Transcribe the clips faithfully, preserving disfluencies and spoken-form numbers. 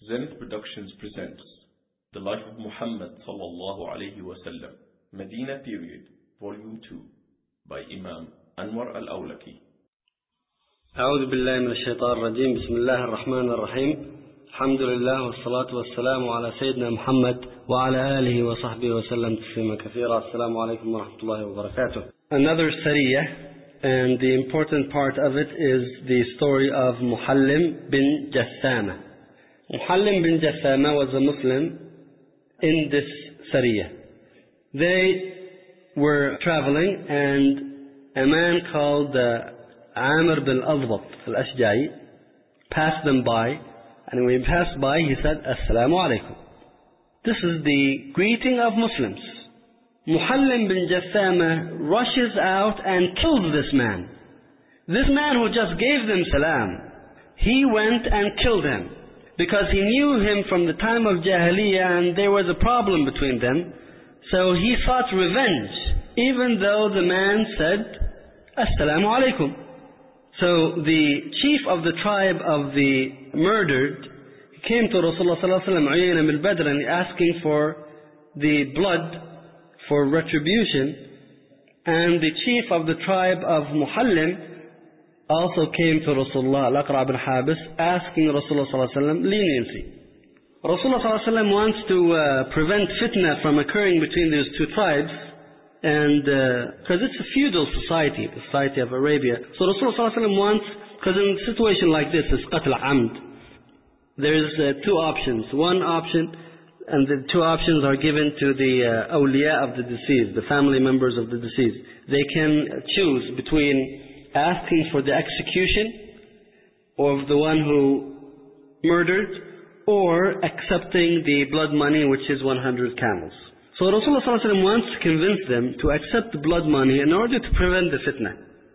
Zenith Productions presents The Life of Muhammad sallallahu alayhi wa sallam, Medina Period, Volume two, by Imam Anwar al-Awlaki. أعوذ بالله من الشيطان الرجيم. بسم الله الرحمن الرحيم. الحمد لله والصلاة والسلام على سيدنا محمد وعلى آله وصحبه وسلم تسليما كثيرا. السلام عليكم ورحمة الله وبركاته. Another sariyah, and the important part of it is the story of Muhallim bin Jassama. Muhallim bin Jassama was a Muslim in this sariyah. They were traveling and a man called uh, Amr bin Adbat al-Ashja'i passed them by, and when he passed by he said, Assalamu alaikum. This is the greeting of Muslims. Muhallim bin Jassama rushes out and kills this man. This man who just gave them salam, he went and killed him because he knew him from the time of Jahiliyyah and there was a problem between them. So he sought revenge even though the man said, Assalamu alaikum. So the chief of the tribe of the murdered came to Rasulullah sallallahu alaihi wasallam, Uyayna bin Badr, and asking for the blood for retribution. And the chief of the tribe of Muhallim also came to Rasulullah, Al-Aqra' bin Habis, asking Rasulullah sallallahu alaihi wasallam leniency. Rasulullah sallallahu alaihi wasallam wants to uh, prevent fitna from occurring between these two tribes, and because uh, it's a feudal society, the society of Arabia. So Rasulullah sallallahu alaihi wasallam wants, because in a situation like this, it's qatl amd. There's uh, two options. One option, and the two options are given to the uh, awliya of the deceased, the family members of the deceased. They can choose between asking for the execution of the one who murdered, or accepting the blood money, which is one hundred camels. So Rasulullah sallallahu alaihi wasallam wants to convince them to accept the blood money in order to prevent the fitna.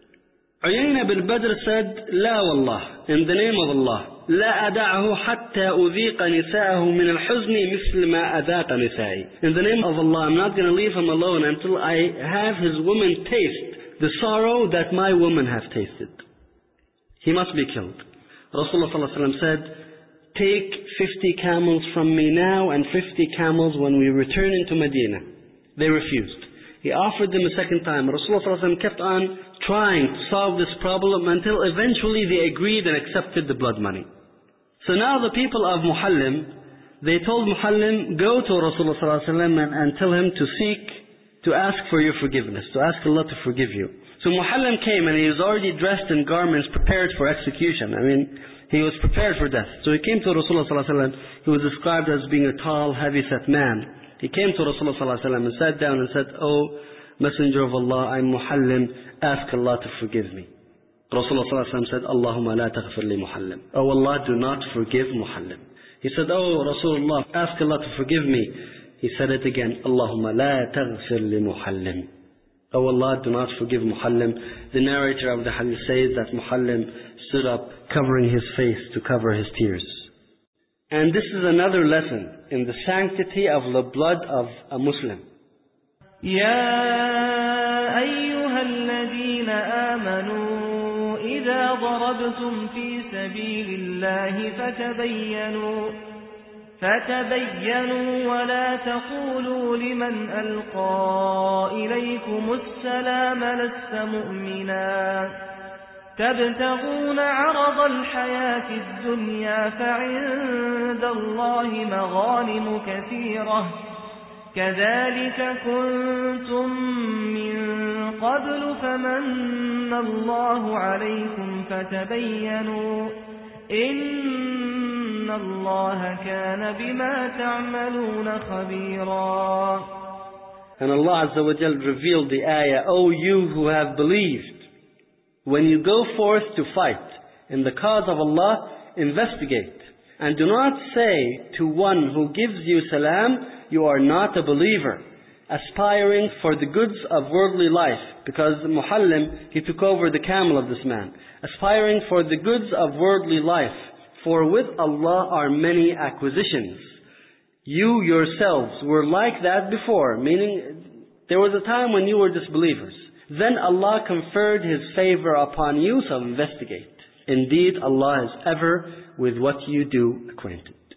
Uyayna bin Badr said, La wallah, in the name of Allah, La ada'ahu hatta udhiqa nisa'ahu min al-huzni misl ma adhaqa nisa'i. In the name of Allah, I'm not going to leave him alone until I have his woman taste the sorrow that my women have tasted. He must be killed. Rasulullah sallallahu alaihi wasallam said, take fifty camels from me now and fifty camels when we return into Medina. They refused. He offered them a second time. Rasulullah sallallahu alaihi wasallam kept on trying to solve this problem until eventually they agreed and accepted the blood money. So now the people of Muhallim, they told Muhallim, go to Rasulullah sallallahu alaihi wasallam and, and tell him to seek, to ask for your forgiveness, to ask Allah to forgive you. So Muhallim came and he was already dressed in garments prepared for execution. I mean, he was prepared for death. So he came to Rasulullah sallallahu alaihi wasallam. He was described as being a tall, heavy-set man. He came to Rasulullah sallallahu alaihi wasallam and sat down and said, Oh, Messenger of Allah, I'm Muhallim. Ask Allah to forgive me. Rasulullah sallallahu alaihi wasallam said, Allahumma la taghfir li Muhallim. Oh Allah, do not forgive Muhallim. He said, Oh Rasulullah, ask Allah to forgive me. He said it again, Allahumma la taghfir li Muhallim. Oh Allah, do not forgive Muhallim. The narrator of the hadith says that Muhallim stood up covering his face to cover his tears. And this is another lesson in the sanctity of the blood of a Muslim. يا أيها الذين آمنوا إذا ضربتم في سبيل الله فتبينوا فتبينوا ولا تقولوا لمن ألقى إليكم السلام لست مؤمنا تبتغون عرض الحياة الدنيا فعند الله مغانم كثيرة كذلك كنتم من قبل فمن الله عليكم فتبينوا إن الله كان بما تعملون خبيرا. And Allah Azza wa Jal revealed the ayah, O you who have believed, when you go forth to fight in the cause of Allah, investigate. And do not say to one who gives you salam, you are not a believer, aspiring for the goods of worldly life. Because Muhallim, he took over the camel of this man. Aspiring for the goods of worldly life. For with Allah are many acquisitions. You yourselves were like that before, meaning there was a time when you were disbelievers. Then Allah conferred His favor upon you, so investigate. Indeed, Allah is ever with what you do acquainted.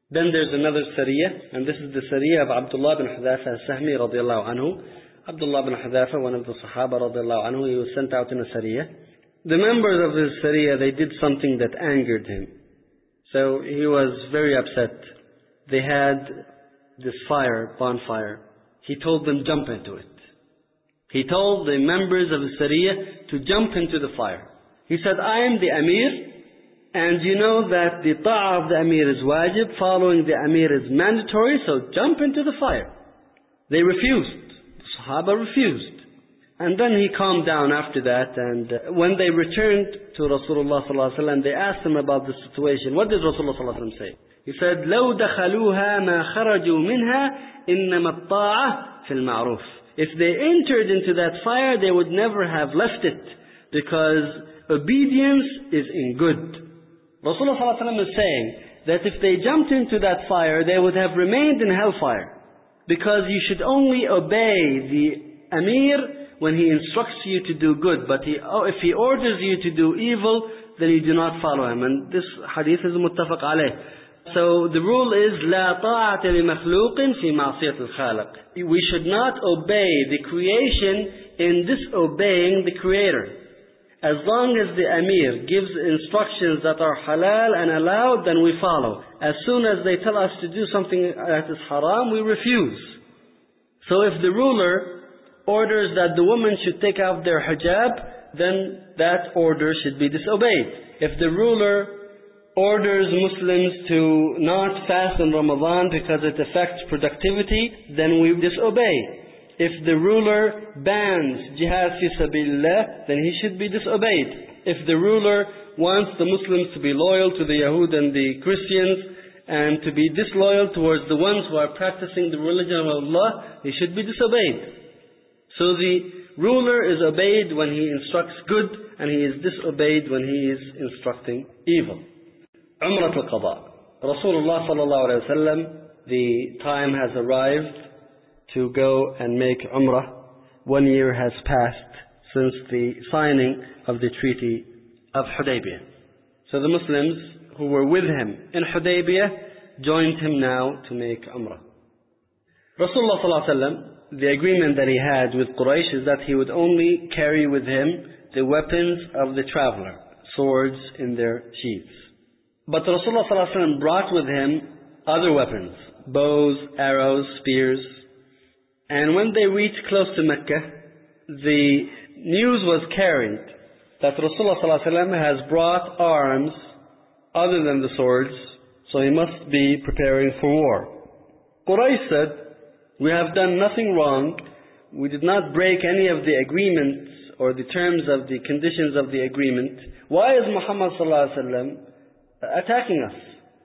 Then there's another Sariyah, and this is the Sariyah of Abdullah bin Hudhafa al-Sahmi radiallahu anhu. Abdullah bin Hudhafa, one of the Sahaba radiallahu anhu, he was sent out in a Sariyah. The members of his Sariyah, they did something that angered him. So he was very upset. They had this fire, bonfire. He told them, jump into it. He told the members of the Sariyah to jump into the fire. He said, I am the Amir, and you know that the ta'ah of the Amir is wajib, following the Amir is mandatory, so jump into the fire. They refused. The Sahaba refused. And then he calmed down after that, and uh, when they returned to Rasulullah sallallahu alaihi wasallam, they asked him about the situation. What did Rasulullah sallallahu alaihi wasallam say? He said, لو دخلوها ما خرجوا منها إنما الطاعة في المعروف. If they entered into that fire, they would never have left it, because obedience is in good. Rasulullah sallallahu alaihi wasallam is saying that if they jumped into that fire, they would have remained in hellfire, because you should only obey the Amir when he instructs you to do good, but he, oh, if he orders you to do evil, then you do not follow him. And this hadith is muttafaq alayh. So the rule is لا طاعة لمخلوق في معصية الخالق. We should not obey the creation in disobeying the Creator. As long as the Amir gives instructions that are halal and allowed, then we follow. As soon as they tell us to do something that is haram, we refuse. So if the ruler orders that the women should take out their hijab, then that order should be disobeyed. If the ruler orders Muslims to not fast in Ramadan because it affects productivity, then we disobey. If the ruler bans jihad fi sabilillah, then he should be disobeyed. If the ruler wants the Muslims to be loyal to the Yahud and the Christians, and to be disloyal towards the ones who are practicing the religion of Allah, he should be disobeyed. So the ruler is obeyed when he instructs good, and he is disobeyed when he is instructing evil. Umrah al-Qada. Rasulullah sallallahu alayhi wa sallam, the time has arrived to go and make Umrah. One year has passed since the signing of the Treaty of Hudaybiyah. So the Muslims who were with him in Hudaybiyah joined him now to make Umrah. Rasulullah sallallahu alayhi wa sallam, the agreement that he had with Quraysh is that he would only carry with him the weapons of the traveler, swords in their sheaths. But Rasulullah sallallahu alaihi wasallam brought with him other weapons, bows, arrows, spears. And when they reached close to Mecca, the news was carried that Rasulullah sallallahu alaihi wasallam has brought arms other than the swords, so he must be preparing for war. Quraysh said, we have done nothing wrong. We did not break any of the agreements or the terms of the conditions of the agreement. Why is Muhammad sallallahu alaihi wasallam attacking us?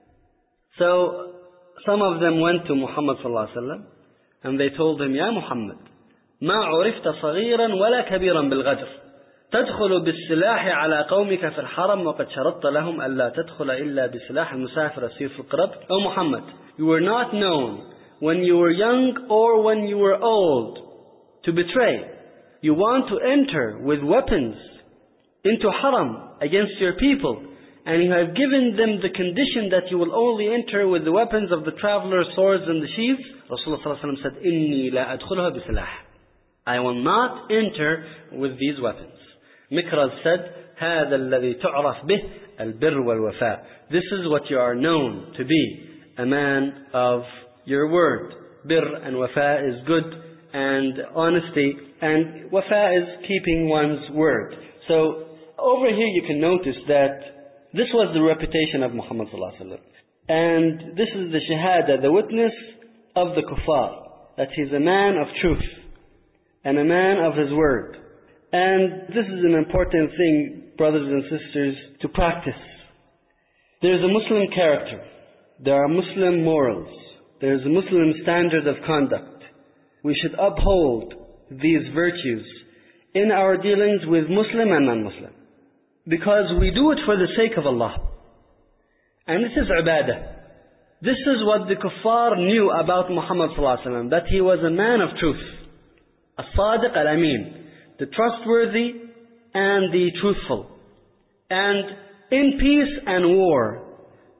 So some of them went to Muhammad sallallahu alaihi wasallam and they told him, Ya Muhammad, ما عرفت صغيرا ولا كبيرا بالغدر تدخل بالسلاح على قومك في الحرم وقد شرطت لهم ألا تدخل إلا بسلاح المسافر السيف القرب. Oh Muhammad, you were not known when you were young or when you were old to betray. You want to enter with weapons into Haram against your people, and you have given them the condition that you will only enter with the weapons of the traveler, swords and the sheaths. Rasulullah sallallahu alaihi wasallam said, Inni la adkhulha bisilah. I will not enter with these weapons. Mikraz said, هذا الذي تعرف به البر والوفاء. This is what you are known to be, a man of your word. Bir and wafa is good and honesty, and wafa is keeping one's word. So over here you can notice that this was the reputation of Muhammad sallallahu alaihi wasallam, and this is the shahada, the witness of the kuffar, that he's a man of truth and a man of his word. And this is an important thing, brothers and sisters, to practice. There is a Muslim character, there are Muslim morals, there is a Muslim standard of conduct. We should uphold these virtues in our dealings with Muslim and non-Muslim, because we do it for the sake of Allah. And this is ibadah. This is what the kuffar knew about Muhammad sallallahu alaihi wasallam, that he was a man of truth, as-sadiq al-amin, the trustworthy and the truthful. And in peace and war,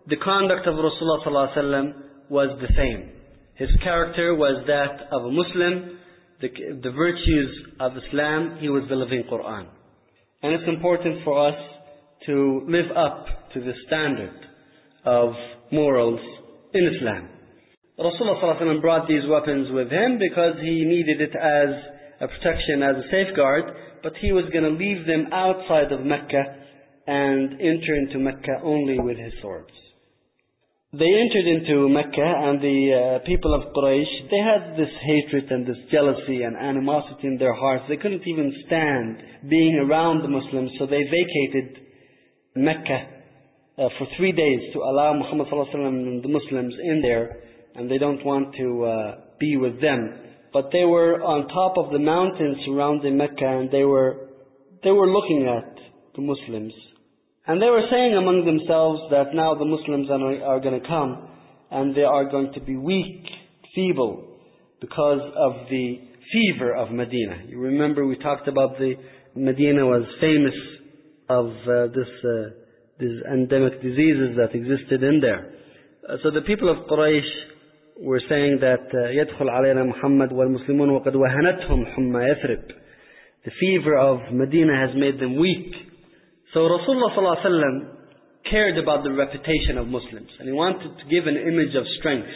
the conduct of Rasulullah sallallahu alaihi wasallam was the same. His character was that of a Muslim, the, the virtues of Islam, he was the living Quran. And it's important for us to live up to the standard of morals in Islam. Rasulullah sallallahu alaihi wasallam brought these weapons with him because he needed it as a protection, as a safeguard, but he was going to leave them outside of Mecca and enter into Mecca only with his swords. They entered into Mecca, and the uh, people of Quraysh, they had this hatred and this jealousy and animosity in their hearts. They couldn't even stand being around the Muslims, so they vacated Mecca uh, for three days to allow Muhammad sallallahu alaihi wasallam and the Muslims in there, and they don't want to uh, be with them. But they were on top of the mountains surrounding Mecca, and they were they were looking at the Muslims. And they were saying among themselves that now the Muslims are, are going to come, and they are going to be weak, feeble, because of the fever of Medina. You remember we talked about the Medina was famous of uh, this uh, these endemic diseases that existed in there. Uh, so the people of Quraysh were saying that يدخل علينا محمد والمسلمون وقد وهنتهم حمى يثرب. The fever of Medina has made them weak. So Rasulullah sallallahu alaihi wasallam cared about the reputation of Muslims, and he wanted to give an image of strength.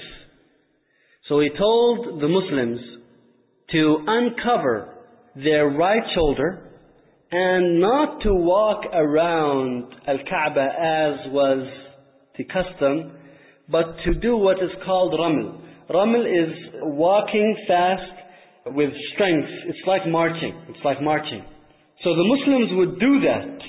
So he told the Muslims to uncover their right shoulder and not to walk around Al-Kaaba as was the custom, but to do what is called Raml. Raml is walking fast with strength. It's like marching. It's like marching. So the Muslims would do that.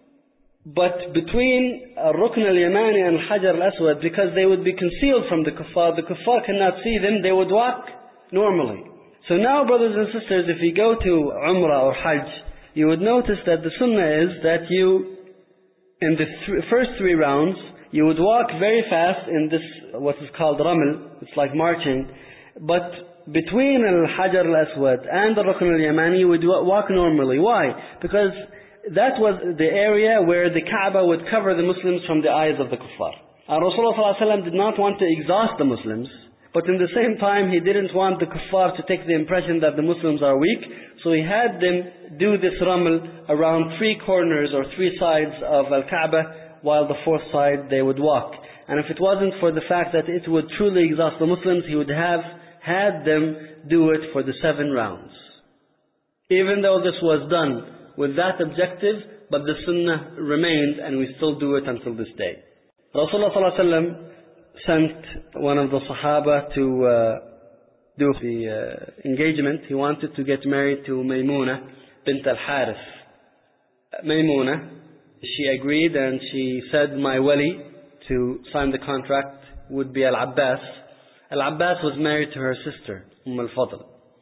But between Rukn al-Yamani and Hajar al-Aswad, because they would be concealed from the kuffar, the kuffar cannot see them, they would walk normally. So now, brothers and sisters, if you go to Umrah or Hajj, you would notice that the sunnah is that you, in the th- first three rounds, you would walk very fast in this, what is called Raml, it's like marching, but between Al-Hajar al-Aswad and the Rukn al-Yamani, you would walk normally. Why? Because that was the area where the Kaaba would cover the Muslims from the eyes of the kuffar. And Rasulullah sallallahu alaihi wasallam did not want to exhaust the Muslims, but in the same time he didn't want the kuffar to take the impression that the Muslims are weak, so he had them do this raml around three corners or three sides of Al-Kaaba, while the fourth side they would walk. And if it wasn't for the fact that it would truly exhaust the Muslims, he would have had them do it for the seven rounds. Even though this was done with that objective, but the sunnah remained, and we still do it until this day. Rasulullah sallallahu alaihi wasallam sent one of the Sahaba to uh, do the uh, engagement. He wanted to get married to Maymuna bint al-Harith. Maymuna, she agreed, and she said, my wali to sign the contract would be Al-Abbas. Al-Abbas was married to her sister, Umm al-Fadl.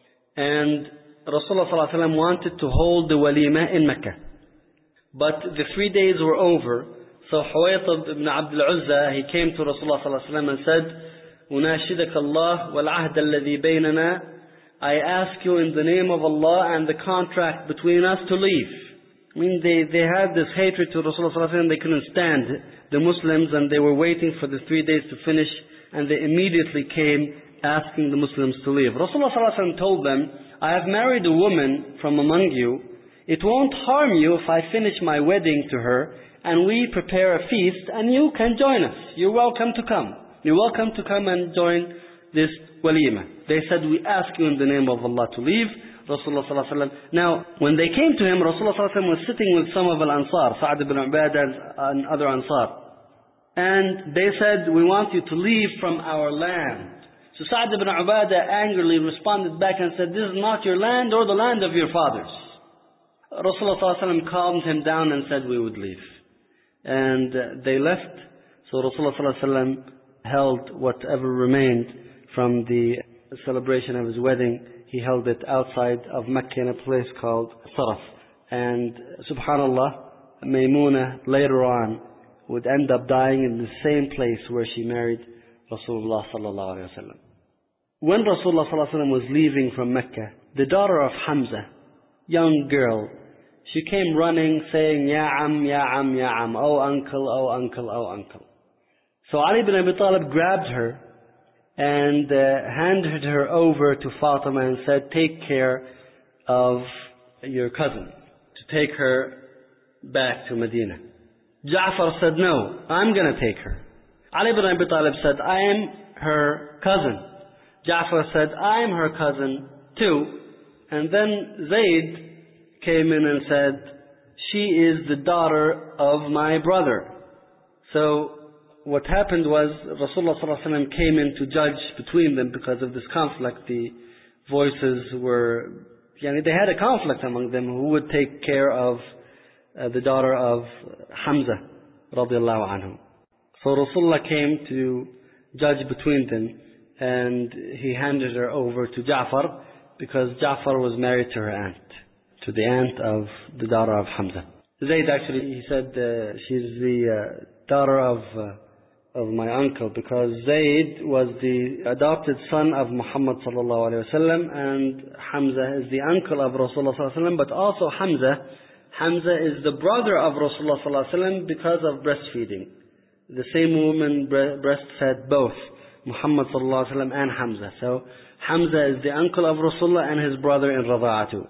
And Rasulullah sallallahu alaihi wasallam wanted to hold the walima in Mecca. But the three days were over, so Huwaytib ibn Abdul Uzza, he came to Rasulullah sallallahu alaihi wasallam and said, Unashidaka Allah wal ahd alladhi baynana, I ask you in the name of Allah and the contract between us to leave. I mean, they, they had this hatred to Rasulullah sallallahu alaihi wasallam, they couldn't stand the Muslims, and they were waiting for the three days to finish, and they immediately came asking the Muslims to leave. Rasulullah sallallahu alaihi wasallam told them, I have married a woman from among you. It won't harm you if I finish my wedding to her and we prepare a feast and you can join us. You're welcome to come. You're welcome to come and join this walima. They said, we ask you in the name of Allah to leave. Rasulullah sallallahu alaihi wasallam. Now, when they came to him, Rasulullah sallallahu alaihi wasallam was sitting with some of Al-Ansar, Sa'd ibn Ubadah and other Ansar. And they said, we want you to leave from our land. So Sa'd ibn Ubadah angrily responded back and said, this is not your land or the land of your fathers. Rasulullah sallallahu alaihi wasallam calmed him down and said we would leave. And uh, they left. So Rasulullah sallallahu alaihi wasallam held whatever remained from the celebration of his wedding. He held it outside of Mecca in a place called Saraf. And subhanallah, Maymuna later on would end up dying in the same place where she married Rasulullah sallallahu alaihi wasallam. When Rasulullah sallallahu alaihi wasallam was leaving from Mecca, the daughter of Hamza, young girl, she came running saying, Ya Am, Ya Am, Ya Am, oh uncle, oh uncle, oh uncle. So Ali ibn Abi Talib grabbed her and uh, handed her over to Fatima and said, take care of your cousin, to take her back to Medina. Ja'far said, no, I'm going to take her. Ali ibn Abi Talib said, I am her cousin. Ja'far said, I am her cousin too. And then Zayd came in and said, she is the daughter of my brother. So what happened was Rasulullah sallallahu alaihi wasallam came in to judge between them because of this conflict. The voices were, yani they had a conflict among them who would take care of uh, the daughter of Hamza radiallahu anhu. So Rasulullah came to judge between them, and he handed her over to Ja'far because Ja'far was married to her aunt, to the aunt of the daughter of Hamza. Zayd actually, he said uh, she's the uh, daughter of uh, of my uncle, because Zayd was the adopted son of Muhammad sallallahu alaihi wasallam, and Hamza is the uncle of Rasulullah sallallahu alaihi wasallam. But also Hamza, Hamza is the brother of Rasulullah sallallahu alaihi wasallam because of breastfeeding. The same woman bre- breastfed both Muhammad sallallahu alaihi wasallam and Hamza. So Hamza is the uncle of Rasulullah and his brother in Rada'atu.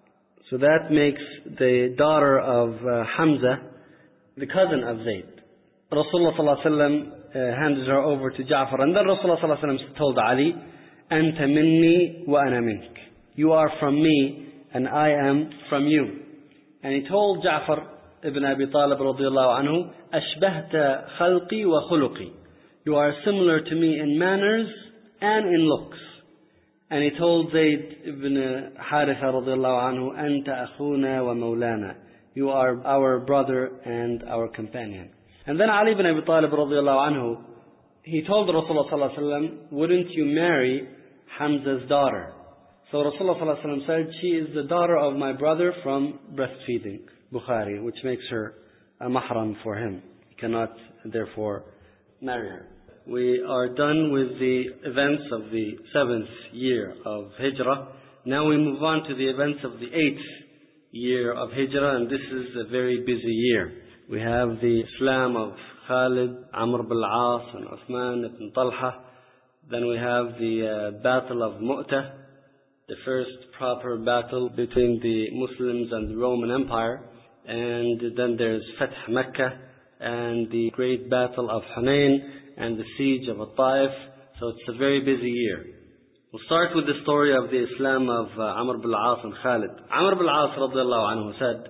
So that makes the daughter of uh, Hamza the cousin of Zayd. Rasulullah sallallahu alaihi wasallam uh, handed her over to Ja'far, and then Rasulullah sallallahu alaihi wasallam told Ali, "Anta minni wa ana mink." You are from me, and I am from you. And he told Ja'far ibn Abi Talib radiyallahu anhu, "Ashbahta khalqi wa khuluqi." You are similar to me in manners and in looks. And he told Zayd ibn Haritha radiyallahu anhu, "Anta akhuna wa maulana." You are our brother and our companion. And then Ali ibn Abi Talib radiyallahu anhu, he told Rasulullah sallallahu alaihi wasallam, "Wouldn't you marry Hamza's daughter?" So Rasulullah sallallahu alaihi wasallam said, "She is the daughter of my brother from breastfeeding." Bukhari, which makes her a mahram for him. He cannot therefore marry her. We are done with the events of the seventh year of Hijrah. Now we move on to the events of the eighth year of Hijrah, and this is a very busy year. We have the Islam of Khalid, Amr ibn al-As, and Uthman ibn Talha. Then we have the uh, Battle of Mu'tah, the first proper battle between the Muslims and the Roman Empire. And then there's Fath Mecca, and the great Battle of Hunayn, and the siege of At-Taif. So it's a very busy year. We'll start with the story of the Islam of uh, Amr ibn al-As and Khalid. Amr ibn al-As radiallahu anhu said,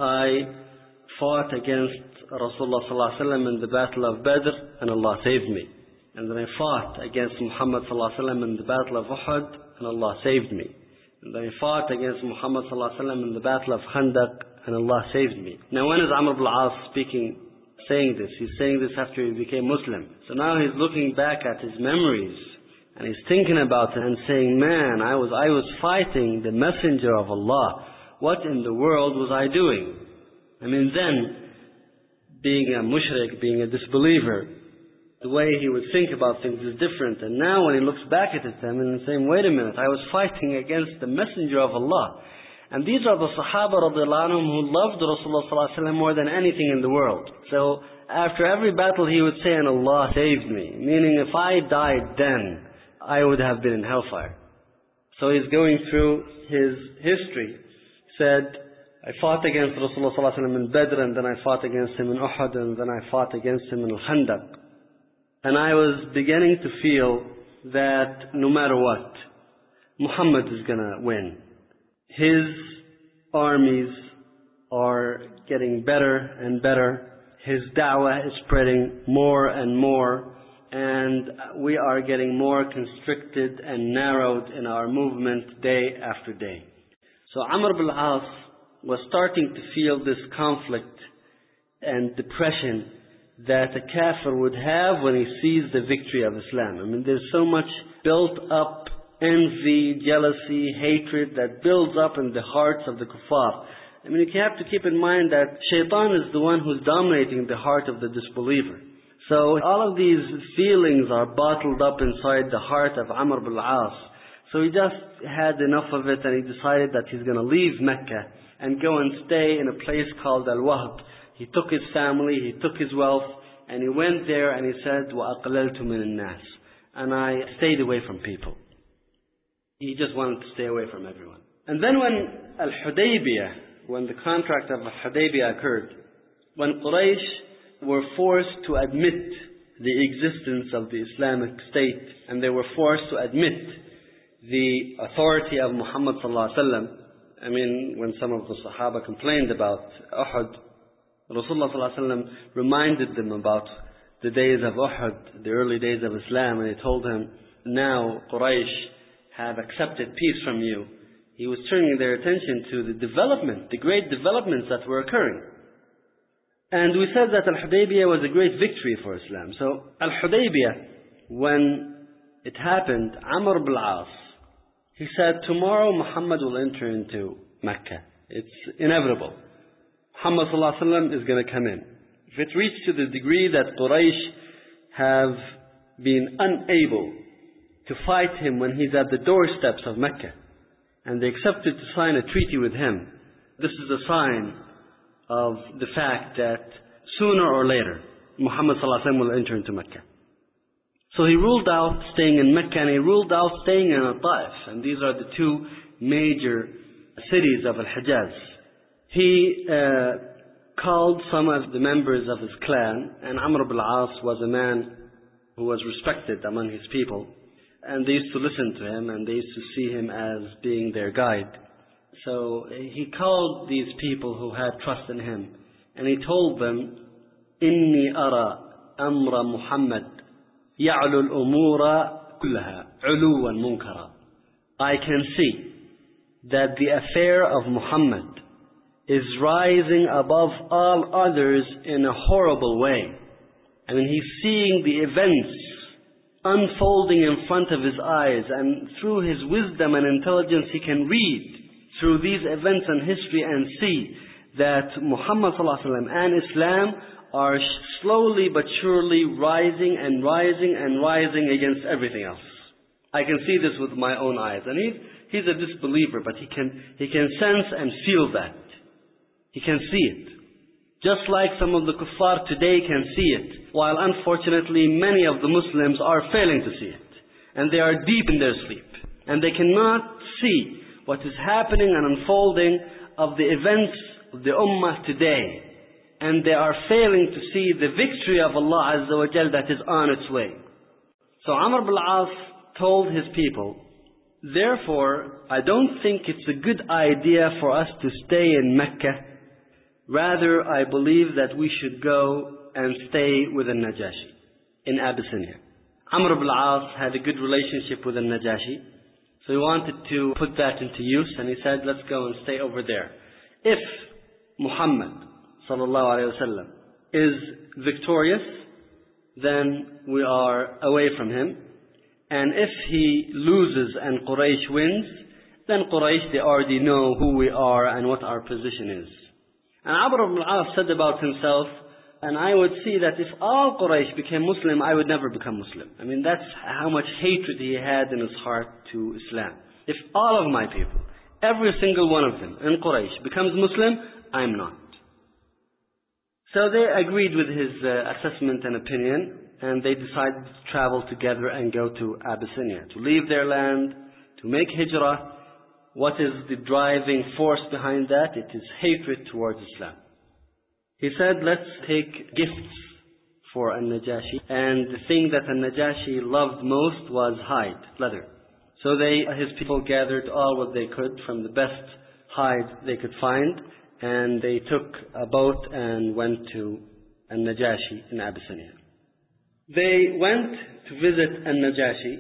I fought against Rasulullah sallallahu alaihi wasallam in the Battle of Badr, and Allah saved me. And then I fought against Muhammad sallallahu alaihi wasallam in the Battle of Uhud, and Allah saved me. And then I fought against Muhammad sallallahu alaihi wasallam in the Battle of Khandaq, and Allah saved me. Now when is Amr ibn al-As speaking, saying this? He's saying this after he became Muslim. So now he's looking back at his memories, and he's thinking about it and saying, man, I was, I was fighting the messenger of Allah. What in the world was I doing? I mean, then, being a mushrik, being a disbeliever, the way he would think about things is different. And now when he looks back at it, I mean, he's saying, wait a minute, I was fighting against the messenger of Allah. And these are the Sahaba radiallahu anhum who loved Rasulullah sallallahu alaihi wasallam more than anything in the world. So, after every battle he would say, and Allah saved me. Meaning, if I died then, I would have been in hellfire. So he's going through his history. Said, I fought against Rasulullah sallallahu alaihi wasallam in Badr, and then I fought against him in Uhud, and then I fought against him in Al-Khandaq. And I was beginning to feel that no matter what, Muhammad is going to win. His armies are getting better and better. His da'wah is spreading more and more, and we are getting more constricted and narrowed in our movement day after day. So Amr ibn al-As was starting to feel this conflict and depression that a kafir would have when he sees the victory of Islam. I mean, there's so much built up envy, jealousy, hatred that builds up in the hearts of the kuffar. I mean, you have to keep in mind that shaitan is the one who's dominating the heart of the disbeliever. So all of these feelings are bottled up inside the heart of Amr ibn al-As. So he just had enough of it, and he decided that he's going to leave Mecca and go and stay in a place called Al-Wahb. He took his family, he took his wealth, and he went there and he said, وَأَقْلَلْتُ مِنَ النَّاسِ, and I stayed away from people. He just wanted to stay away from everyone. And then when Al-Hudaybiyah, when the contract of Al-Hudaybiyah occurred, when Quraysh were forced to admit the existence of the Islamic State, and they were forced to admit the authority of Muhammad sallallahu alaihi wasallam. I mean, when some of the Sahaba complained about Uhud, Rasulullah sallallahu alaihi wasallam reminded them about the days of Uhud, the early days of Islam, and he told them, now Quraysh have accepted peace from you. He was turning their attention to the development, the great developments that were occurring. And we said that Al-Hudaybiyah was a great victory for Islam. So Al-Hudaybiyah, when it happened, Amr ibn al-As, he said, tomorrow Muhammad will enter into Mecca. It's inevitable. Muhammad sallallahu alaihi wasallam is going to come in. If it reached to the degree that Quraysh have been unable to fight him when he's at the doorsteps of Mecca, and they accepted to sign a treaty with him, this is a sign of the fact that sooner or later Muhammad sallallahu alaihi wasallam will enter into Mecca. So he ruled out staying in Mecca, and he ruled out staying in Al-Ta'if, and these are the two major cities of Al-Hijaz. He uh, called some of the members of his clan, and Amr ibn al-As was a man who was respected among his people, and they used to listen to him, and they used to see him as being their guide. So he called these people who had trust in him, and he told them, إِنِّي أَرَى أَمْرَ Muhammad يَعْلُو الْأُمُورَ كُلَّهَا عُلُوًا مُنْكَرًا. I can see that the affair of Muhammad is rising above all others in a horrible way. I mean, he's seeing the events unfolding in front of his eyes, and through his wisdom and intelligence he can read through these events and history and see that Muhammad sallallahu alaihi wasallam and Islam are slowly but surely rising and rising and rising against everything else. I can see this with my own eyes. And he's, he's a disbeliever, but he can, he can sense and feel that. He can see it. Just like some of the kuffar today can see it, while unfortunately many of the Muslims are failing to see it. And they are deep in their sleep. And they cannot see what is happening and unfolding of the events of the Ummah today. And they are failing to see the victory of Allah Azza wa Jal that is on its way. So Amr ibn al-As told his people, therefore, I don't think it's a good idea for us to stay in Mecca. Rather, I believe that we should go and stay with al-Najashi in Abyssinia. Amr ibn al-As had a good relationship with al-Najashi, so he wanted to put that into use, and he said, let's go and stay over there. If Muhammad sallallahu alayhi wa sallam is victorious, then we are away from him. And if he loses and Quraysh wins, then Quraysh, they already know who we are and what our position is. And Amr ibn al-As said about himself, and I would see that if all Quraysh became Muslim, I would never become Muslim. I mean, that's how much hatred he had in his heart to Islam. If all of my people, every single one of them in Quraysh becomes Muslim, I'm not. So they agreed with his uh, assessment and opinion, and they decided to travel together and go to Abyssinia, to leave their land, to make hijrah. What is the driving force behind that? It is hatred towards Islam. He said, let's take gifts for al-Najashi. And the thing that al-Najashi loved most was hide, leather. So they, his people gathered all what they could from the best hide they could find, and they took a boat and went to al-Najashi in Abyssinia. They went to visit al-Najashi,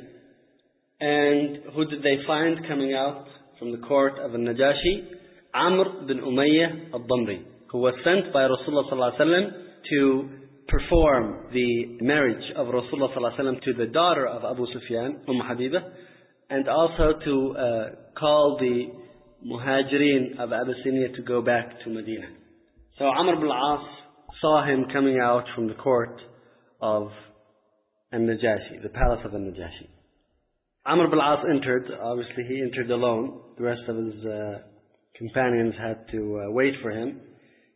and who did they find coming out from the court of al-Najashi? Amr bin Umayyah al-Damri, who was sent by Rasulullah sallallahu alaihi wasallam to perform the marriage of Rasulullah sallallahu alaihi wasallam to the daughter of Abu Sufyan, Umm Habiba, and also to uh, call the Muhajirin of Abyssinia to go back to Medina. So Amr ibn al-As saw him coming out from the court of al-Najashi, the palace of al-Najashi. Amr ibn al-As entered. Obviously he entered alone. The rest of his uh, companions had to uh, wait for him.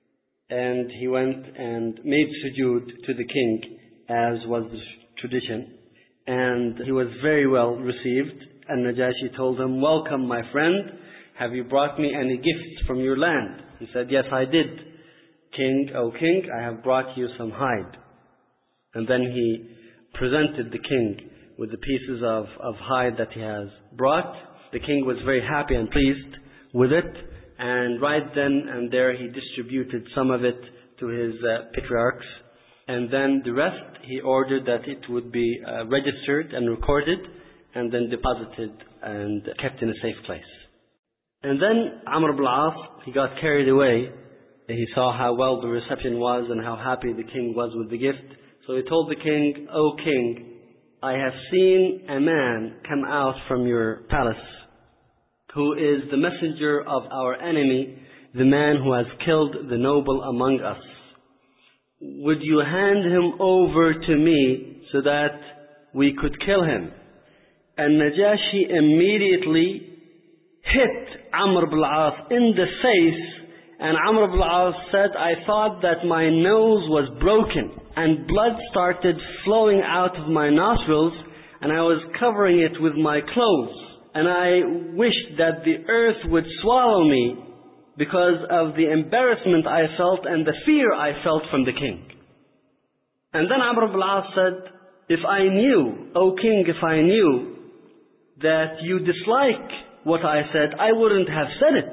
and he went and made sujood to the king, as was the tradition. And he was very well received. And Najashi told him, "Welcome, my friend. Have you brought me any gifts from your land?" He said, "Yes, I did. King, O king, I have brought you some hide." And then he presented the king with the pieces of, of hide that he has brought. The king was very happy and pleased with it. And right then and there he distributed some of it to his uh, patriarchs. And then the rest he ordered that it would be uh, registered and recorded and then deposited and kept in a safe place. And then Amr ibn al-As, he got carried away. He saw how well the reception was and how happy the king was with the gift. So he told the king, "O king, I have seen a man come out from your palace who is the messenger of our enemy, the man who has killed the noble among us. Would you hand him over to me so that we could kill him?" And Najashi immediately hit Amr ibn al-As in the face. And Amr ibn al-As said, "I thought that my nose was broken and blood started flowing out of my nostrils and I was covering it with my clothes. And I wished that the earth would swallow me because of the embarrassment I felt and the fear I felt from the king." And then Amr ibn al-As said, "If I knew, O king, if I knew that you dislike what I said, I wouldn't have said it."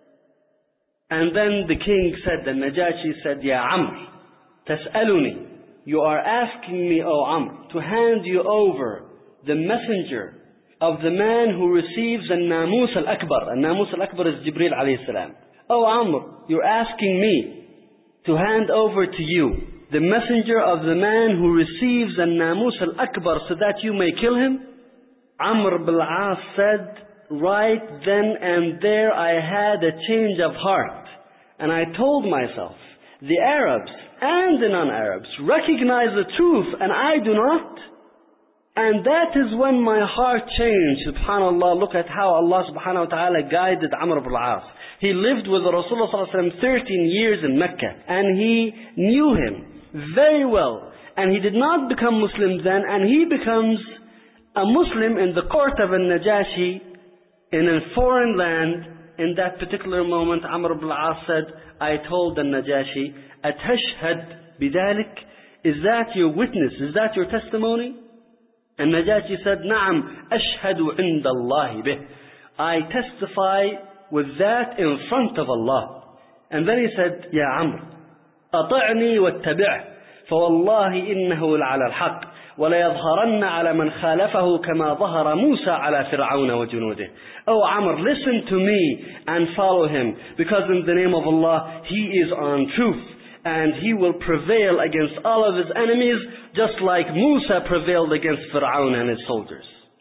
And then the king said, the Najashi said, "Ya Amr, tas'aluni, you are asking me, O Amr, to hand you over the messenger of the man who receives al-Namus al-Akbar." Al-Namus al-Akbar is Jibreel alayhi salam. "O Amr, you're asking me to hand over to you the messenger of the man who receives al-Namus al-Akbar so that you may kill him?" Amr ibn al-As said, "Right then and there I had a change of heart. And I told myself, the Arabs and the non-Arabs recognize the truth and I do not. And that is when my heart changed." SubhanAllah, look at how Allah subhanahu wa ta'ala guided Amr ibn al-As. He lived with Rasulullah sallallahu alaihi wasallam thirteen years in Mecca. And he knew him very well. And he did not become Muslim then. And he becomes a Muslim in the court of al-Najashi in a foreign land. In that particular moment, Amr ibn al-As said, "I told the Najashi, Atashhad bidalik, is that your witness? Is that your testimony?" And Najashi said, "Na'am, ashhadu inda Allahi bih. I testify with that in front of Allah." And then he said, "Ya Amr, أطعني واتبعه فوالله إنه لعلى الحق ولا يظهرن على من خالفه كما ظهر موسى على فرعون وجنوده." "Oh Amr, listen to me and follow him, because in the name of Allah, he is on truth and he will prevail against all of his enemies just like Musa prevailed against Fir'aun and his soldiers."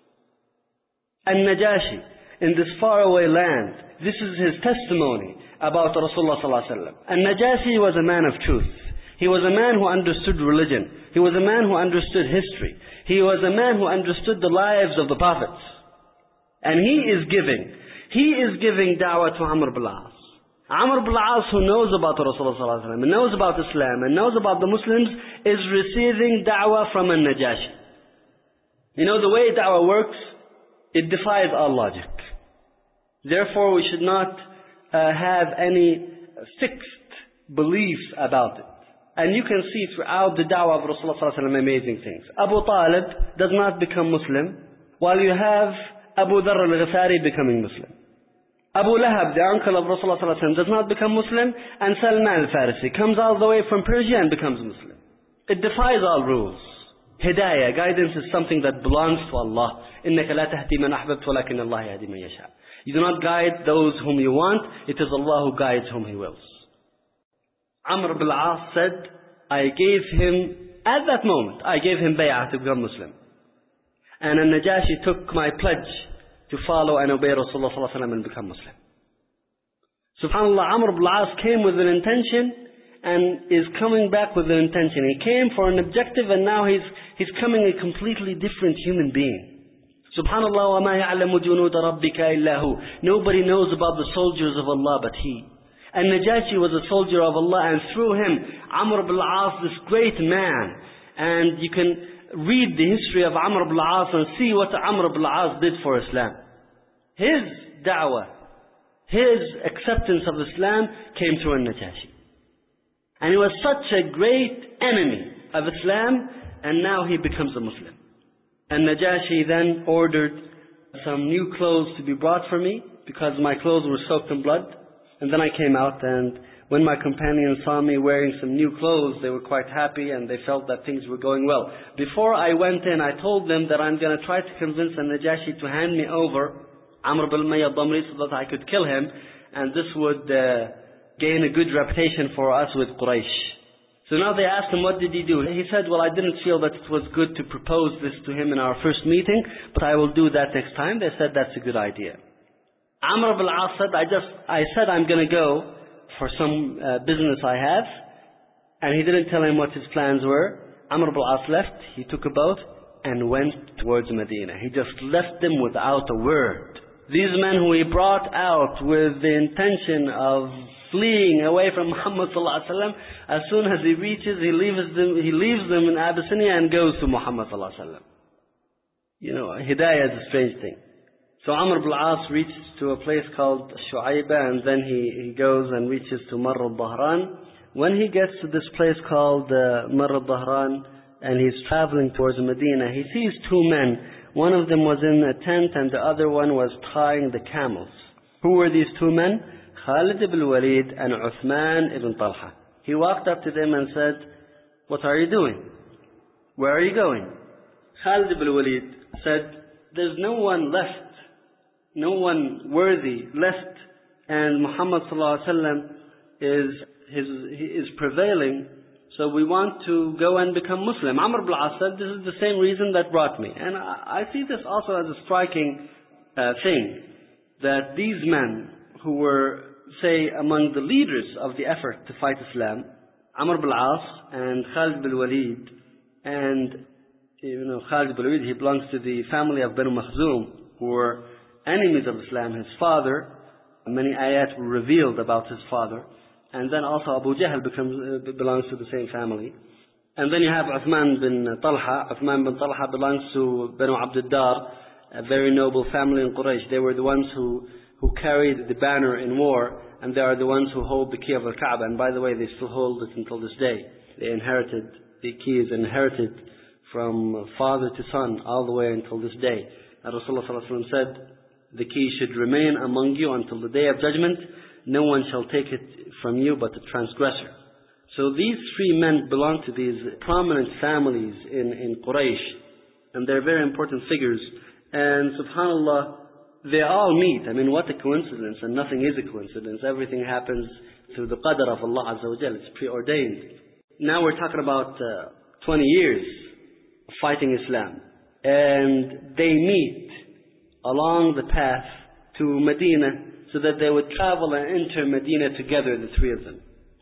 And Najashi, in this faraway land, this is his testimony about Rasulullah sallallahu alaihi wasallam. And Najashi was a man of truth. He was a man who understood religion. He was a man who understood history. He was a man who understood the lives of the prophets. And he is giving. He is giving da'wah to Amr ibn al-As. Amr ibn al-As, who knows about Rasulullah sallallahu alaihi wasallam, and knows about Islam, and knows about the Muslims, is receiving da'wah from a Najashi. You know, the way da'wah works, it defies our logic. Therefore, we should not uh, have any fixed beliefs about it. And you can see throughout the da'wah of Rasulullah sallallahu alaihi wasallam amazing things. Abu Talib does not become Muslim, while you have Abu Dharr al-Ghifari becoming Muslim. Abu Lahab, the uncle of Rasulullah sallallahu alaihi wasallam, does not become Muslim, and Salman al-Farisi comes all the way from Persia and becomes Muslim. It defies all rules. Hidayah, guidance, is something that belongs to Allah. إِنَّكَ لَا تَهْدِي مَنْ أَحْبَبْتَ وَلَكِنَّ اللَّهَ يَهْدِي مَنْ يَشَاءُ. You do not guide those whom you want, it is Allah who guides whom He wills. Amr ibn al-As said, I gave him, at that moment, I gave him bay'ah to become Muslim. And al-Najashi took my pledge to follow and obey Rasulullah sallallahu alaihi wasallam and become Muslim. SubhanAllah, Amr ibn al-As came with an intention and is coming back with an intention. He came for an objective and now he's, he's coming a completely different human being. SubhanAllah, وَمَا يَعْلَمُ جُنُودَ رَبِّكَ إِلَّا هُ. Nobody knows about the soldiers of Allah but He. And Najashi was a soldier of Allah, and through him, Amr ibn al-As, this great man. And you can read the history of Amr ibn al-As and see what Amr ibn al-As did for Islam. His da'wah, his acceptance of Islam came through Najashi. And he was such a great enemy of Islam, and now he becomes a Muslim. And Najashi then ordered some new clothes to be brought for me, because my clothes were soaked in blood. And then I came out, and when my companions saw me wearing some new clothes, they were quite happy, and they felt that things were going well. Before I went in, I told them that I'm going to try to convince Najashi to hand me over Amr ibn Umayyah al-Damri so that I could kill him, and this would uh, gain a good reputation for us with Quraysh. So now they asked him, what did he do? He said, well, I didn't feel that it was good to propose this to him in our first meeting, but I will do that next time. They said, that's a good idea. Amr ibn al-As said, I just, I said I'm going to go for some uh, business I have, and he didn't tell him what his plans were. Amr ibn al-As left, he took a boat and went towards Medina. He just left them without a word. These men who he brought out with the intention of fleeing away from Muhammad sallallahu alaihi wasallam, as soon as he reaches, he leaves them, he leaves them in Abyssinia and goes to Muhammad sallallahu alaihi wasallam. You know, hidayah is a strange thing. So Amr ibn al-As reaches to a place called Shu'ayba, and then he, he goes and reaches to Marr al-Dhahran. When he gets to this place called uh, Marr al-Dhahran, and he's traveling towards Medina, he sees two men. One of them was in a tent, and the other one was tying the camels. Who were these two men? Khalid ibn Walid and Uthman ibn Talha. He walked up to them and said, what are you doing? Where are you going? Khalid ibn Walid said, there's no one left, no one worthy left, and Muhammad sallallahu alaihi wasallam is, his, he is prevailing, so we want to go and become Muslim. Amr ibn al-As said, this is the same reason that brought me. And I, I see this also as a striking uh, thing, that these men who were, say, among the leaders of the effort to fight Islam, Amr ibn al-As and Khalid ibn Walid, and you know, Khalid ibn Walid, he belongs to the family of Banu Makhzum, who were enemies of Islam. His father, many ayat were revealed about his father. And then also Abu Jahl becomes, uh, belongs to the same family. And then you have Uthman bin Talha. Uthman bin Talha belongs to Banu Abd ad-Dar, a very noble family in Quraysh. They were the ones who, who carried the banner in war, and they are the ones who hold the key of Al-Kaaba. And by the way, they still hold it until this day. They inherited, the key is inherited from father to son all the way until this day. And Rasulullah sallallahu alaihi wasallam said, the key should remain among you until the day of judgment. No one shall take it from you but the transgressor. So these three men belong to these prominent families in, in Quraysh, and they're very important figures. And subhanAllah, they all meet. I mean, what a coincidence, and nothing is a coincidence. Everything happens through the qadr of Allah Azza wa Jal. It's preordained. Now we're talking about uh, twenty years of fighting Islam. And they meet along the path to Medina, so that they would travel and enter Medina together, the three of them.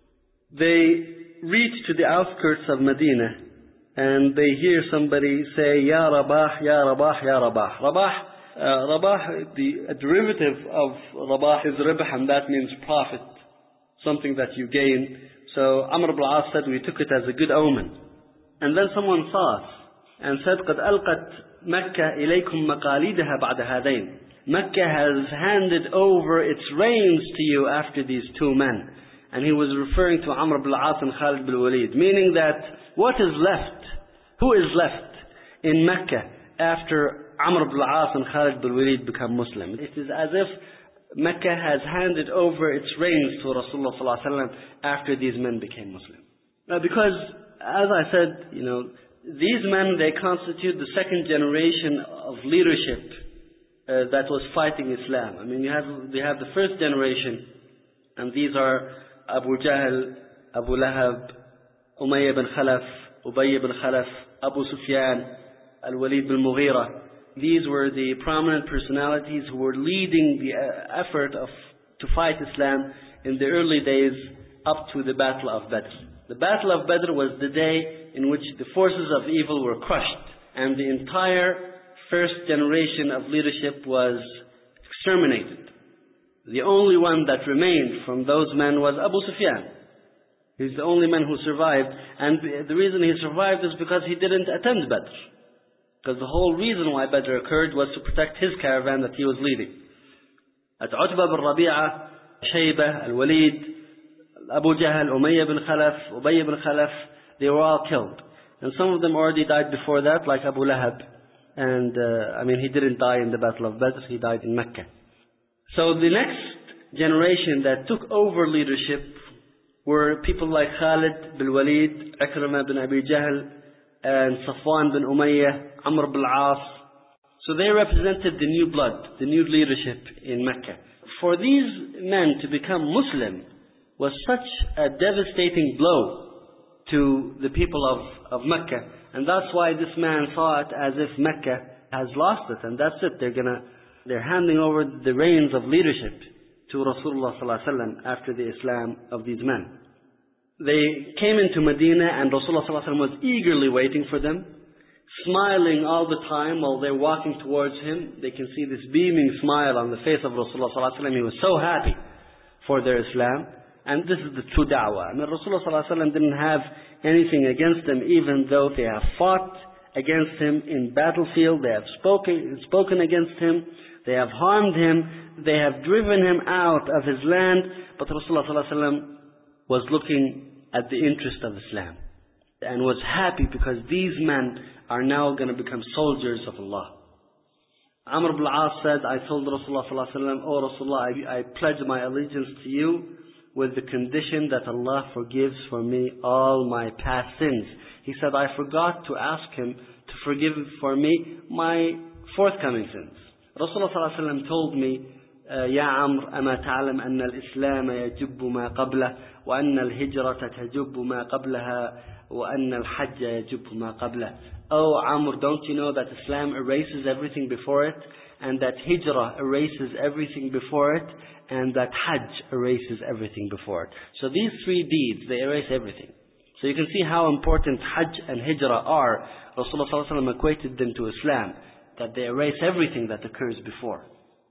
They reach to the outskirts of Medina, and they hear somebody say, Ya Rabah, Ya Rabah, Ya Rabah. Rabah, uh, Rabah, the a derivative of Rabah is Ribh, and that means profit, something that you gain. So Amr ibn al-As said, we took it as a good omen. And then someone saw us and said, قَدْ أَلْقَتْ مَكَّةَ إِلَيْكُمْ مَقَالِدَهَا بَعْدَ هَذَيْنِ. Mecca has handed over its reins to you after these two men. And he was referring to Amr ibn al-As and Khalid ibn Walid, meaning that what is left, who is left in Mecca after Amr ibn al-As and Khalid ibn Walid become Muslim? It is as if Mecca has handed over its reins to Rasulullah sallallahu alaihi wasallam after these men became Muslim. Now, because, as I said, you know, these men, they constitute the second generation of leadership Uh, that was fighting Islam. I mean, you have, we have the first generation, and these are Abu Jahl, Abu Lahab, Umayyah bin Khalaf, Ubay bin Khalaf, Abu Sufyan, Al-Walid bin Mughira. These were the prominent personalities who were leading the uh, effort of, to fight Islam in the early days up to the Battle of Badr. The Battle of Badr was the day in which the forces of evil were crushed, and the entire first generation of leadership was exterminated. The only one that remained from those men was Abu Sufyan. He's the only man who survived, and the reason he survived is because he didn't attend Badr. Because the whole reason why Badr occurred was to protect his caravan that he was leading. At Utbah bin Rabi'ah, Shaybah, Al-Walid, Abu Jahl, Umayyah bin Khalaf, Ubayy bin Khalaf, they were all killed. And some of them already died before that, like Abu Lahab. And, uh, I mean, he didn't die in the Battle of Badr, he died in Mecca. So the next generation that took over leadership were people like Khalid bin Walid, Ikrimah bin Abi Jahl, and Safwan bin Umayyah, Amr bin al-As. So they represented the new blood, the new leadership in Mecca. For these men to become Muslim was such a devastating blow to the people of, of Mecca. And that's why this man saw it as if Mecca has lost it. And that's it. They're gonna, they're handing over the reins of leadership to Rasulullah sallallahu alaihi wasallam after the Islam of these men. They came into Medina and Rasulullah sallallahu alaihi wasallam was eagerly waiting for them, smiling all the time while they're walking towards him. They can see this beaming smile on the face of Rasulullah sallallahu alaihi wasallam. He was so happy for their Islam. And this is the true da'wah. I mean, Rasulullah sallallahu alaihi wasallam didn't have anything against them, even though they have fought against him in battlefield, they have spoken, spoken against him, they have harmed him, they have driven him out of his land. But Rasulullah sallallahu alaihi wasallam was looking at the interest of Islam and was happy because these men are now going to become soldiers of Allah. Amr ibn al-As said, I told Rasulullah sallallahu alaihi wasallam, Oh Rasulullah, I, I pledge my allegiance to you with the condition that Allah forgives for me all my past sins. He said, I forgot to ask him to forgive for me my forthcoming sins. Rasulullah sallallahu alaihi wasallam told me, يا عمرو أما تعلم أن الإسلام يجب ما قبله وأن الهجرة تجب ما قبلها وأن الحج يجب ما قبله. Oh Amr, don't you know that Islam erases everything before it, and that Hijrah erases everything before it, and that Hajj erases everything before it. So these three deeds, they erase everything. So you can see how important Hajj and Hijrah are. Rasulullah sallallahu alaihi wasallam equated them to Islam, that they erase everything that occurs before.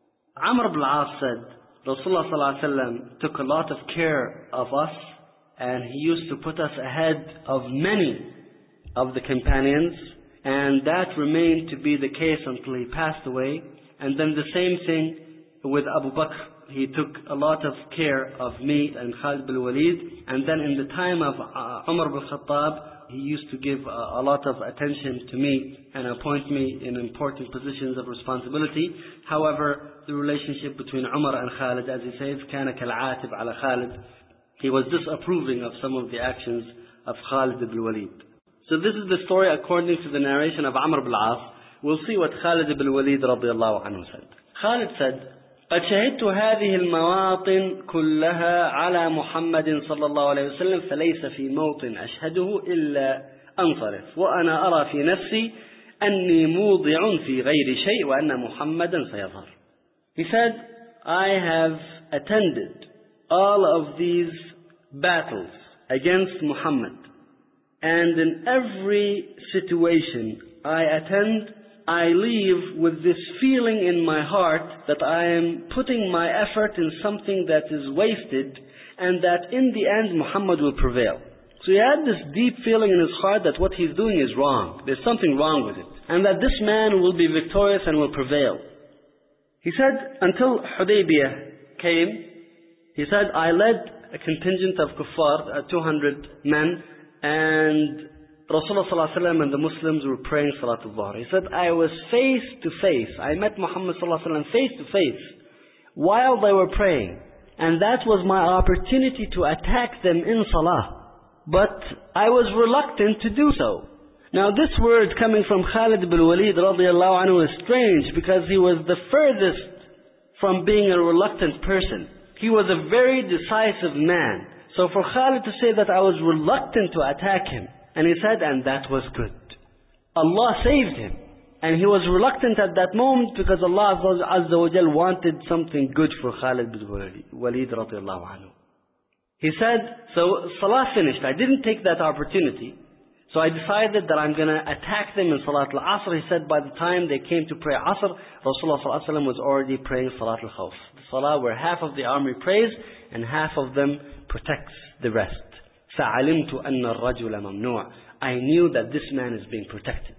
Amr ibn al-As said, Rasulullah sallallahu alaihi wasallam took a lot of care of us, and he used to put us ahead of many of the companions, and that remained to be the case until he passed away. And then the same thing with Abu Bakr. He took a lot of care of me and Khalid bin Walid. And then in the time of uh, Umar bin Khattab, he used to give uh, a lot of attention to me and appoint me in important positions of responsibility. However, the relationship between Umar and Khalid, as he says, كان كالعاتب على خالد. He was disapproving of some of the actions of Khalid bin Walid. So this is the story according to the narration of Amr ibn al-As. We'll see what Khalid bin Walid radiallahu anhu said. Khalid said, قد شهدت هذه المواطن كلها على محمد صلى الله عليه وسلم فليس في موطن أشهده إلا أنصرف وأنا أرى في نفسي أني موضع في غير شيء وأن محمدا سيظهر. He said, I have attended all of these battles against Muhammad, and in every situation I attend, I leave with this feeling in my heart that I am putting my effort in something that is wasted, and that in the end Muhammad will prevail. So he had this deep feeling in his heart that what he's doing is wrong. There's something wrong with it. And that this man will be victorious and will prevail. He said, until Hudaybiyah came, he said, I led a contingent of kuffar, uh, two hundred men, and Rasulullah sallallahu alaihi wasallam and the Muslims were praying Salatul Dhuhr. He said, I was face to face. I met Muhammad sallallahu alaihi wasallam face to face while they were praying. And that was my opportunity to attack them in Salah. But I was reluctant to do so. Now this word coming from Khalid bin Walid radiallahu anhu is strange, because he was the furthest from being a reluctant person. He was a very decisive man. So for Khalid to say that I was reluctant to attack him, and he said, and that was good. Allah saved him. And he was reluctant at that moment because Allah Azza wa Jal wanted something good for Khalid bin Walid radiallahu anhu. He said, so Salah finished. I didn't take that opportunity. So I decided that I'm going to attack them in Salat al-Asr. He said by the time they came to pray Asr, Rasulullah sallallahu alaihi wasallam was already praying Salat al-Khawf, the salah where half of the army prays and half of them protects the rest. فَعَلِمْتُ أَنَّ الرَّجُلَ مَمْنُوعًا. I knew that this man is being protected.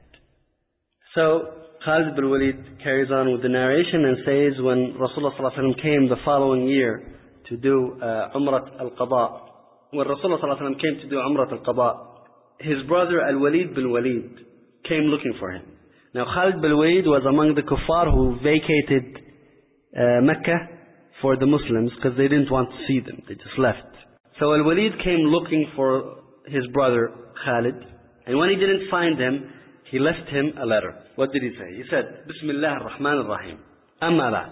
So Khalid bin Walid carries on with the narration and says, when Rasulullah sallallahu alaihi wasallam came the following year to do uh, Umrat al-Qada, when Rasulullah sallallahu alaihi wasallam came to do Umrat al-Qada, his brother Al-Walid bin Walid came looking for him. Now Khalid bin Walid was among the kuffar who vacated uh, Mecca for the Muslims because they didn't want to see them. They just left. So Al-Walid came looking for his brother Khalid, and when he didn't find him, he left him a letter. What did he say? He said, Bismillah ar-Rahman ar-Rahim. أما بعد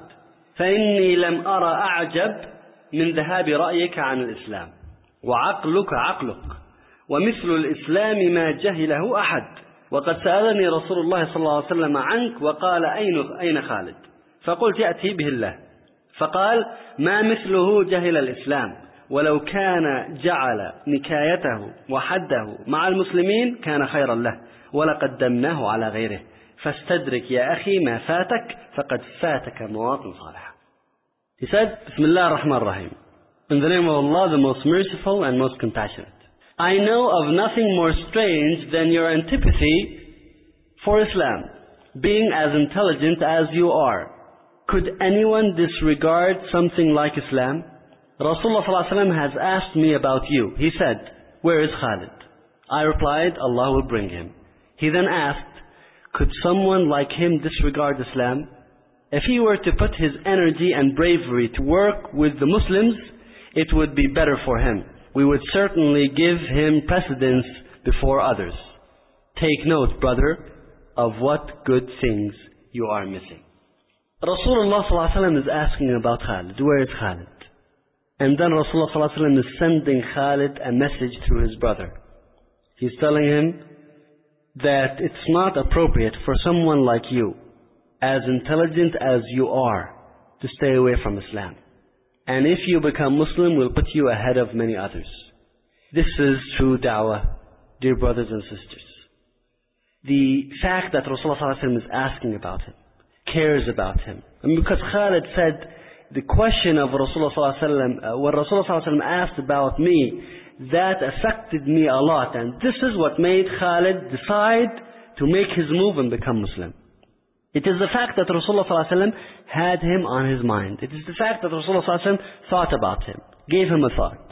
فإني لم أرى أعجب من ذهاب رأيك عن الإسلام وعقلك عقلك ومثل الإسلام ما جهله أحد وقد سألني رسول الله صلى الله عليه وسلم عنك وقال أين أين خالد فقلت يأتي به الله فقال ما مثله جهل الإسلام ولو كان جعل نكايته وحده مع المسلمين كان خيرا له ولقدمناه على غيره فاستدرك يا أخي ما فاتك فقد فاتك مواطن صالحة. He said, Bismillah ar-Rahman ar-Rahim. In the name of Allah, the most merciful and most compassionate. I know of nothing more strange than your antipathy for Islam, being as intelligent as you are. Could anyone disregard something like Islam? Rasulullah sallallahu alaihi wasallam has asked me about you. He said, where is Khalid? I replied, Allah will bring him. He then asked, could someone like him disregard Islam? If he were to put his energy and bravery to work with the Muslims, it would be better for him. We would certainly give him precedence before others. Take note, brother, of what good things you are missing. Rasulullah sallallahu alaihi wasallam is asking about Khalid. Where is Khalid? And then Rasulullah sallallahu alaihi wasallam is sending Khalid a message through his brother. He's telling him that it's not appropriate for someone like you, as intelligent as you are, to stay away from Islam. And if you become Muslim, we'll put you ahead of many others. This is true da'wah, dear brothers and sisters. The fact that Rasulullah sallallahu alaihi wasallam is asking about him, cares about him. And because Khalid said, the question of Rasulullah sallallahu alaihi wasallam, uh, when Rasulullah sallallahu alaihi wasallam asked about me, that affected me a lot. And this is what made Khalid decide to make his move and become Muslim. It is the fact that Rasulullah sallallahu alaihi wasallam had him on his mind. It is the fact that Rasulullah sallallahu alaihi wasallam thought about him, gave him a thought.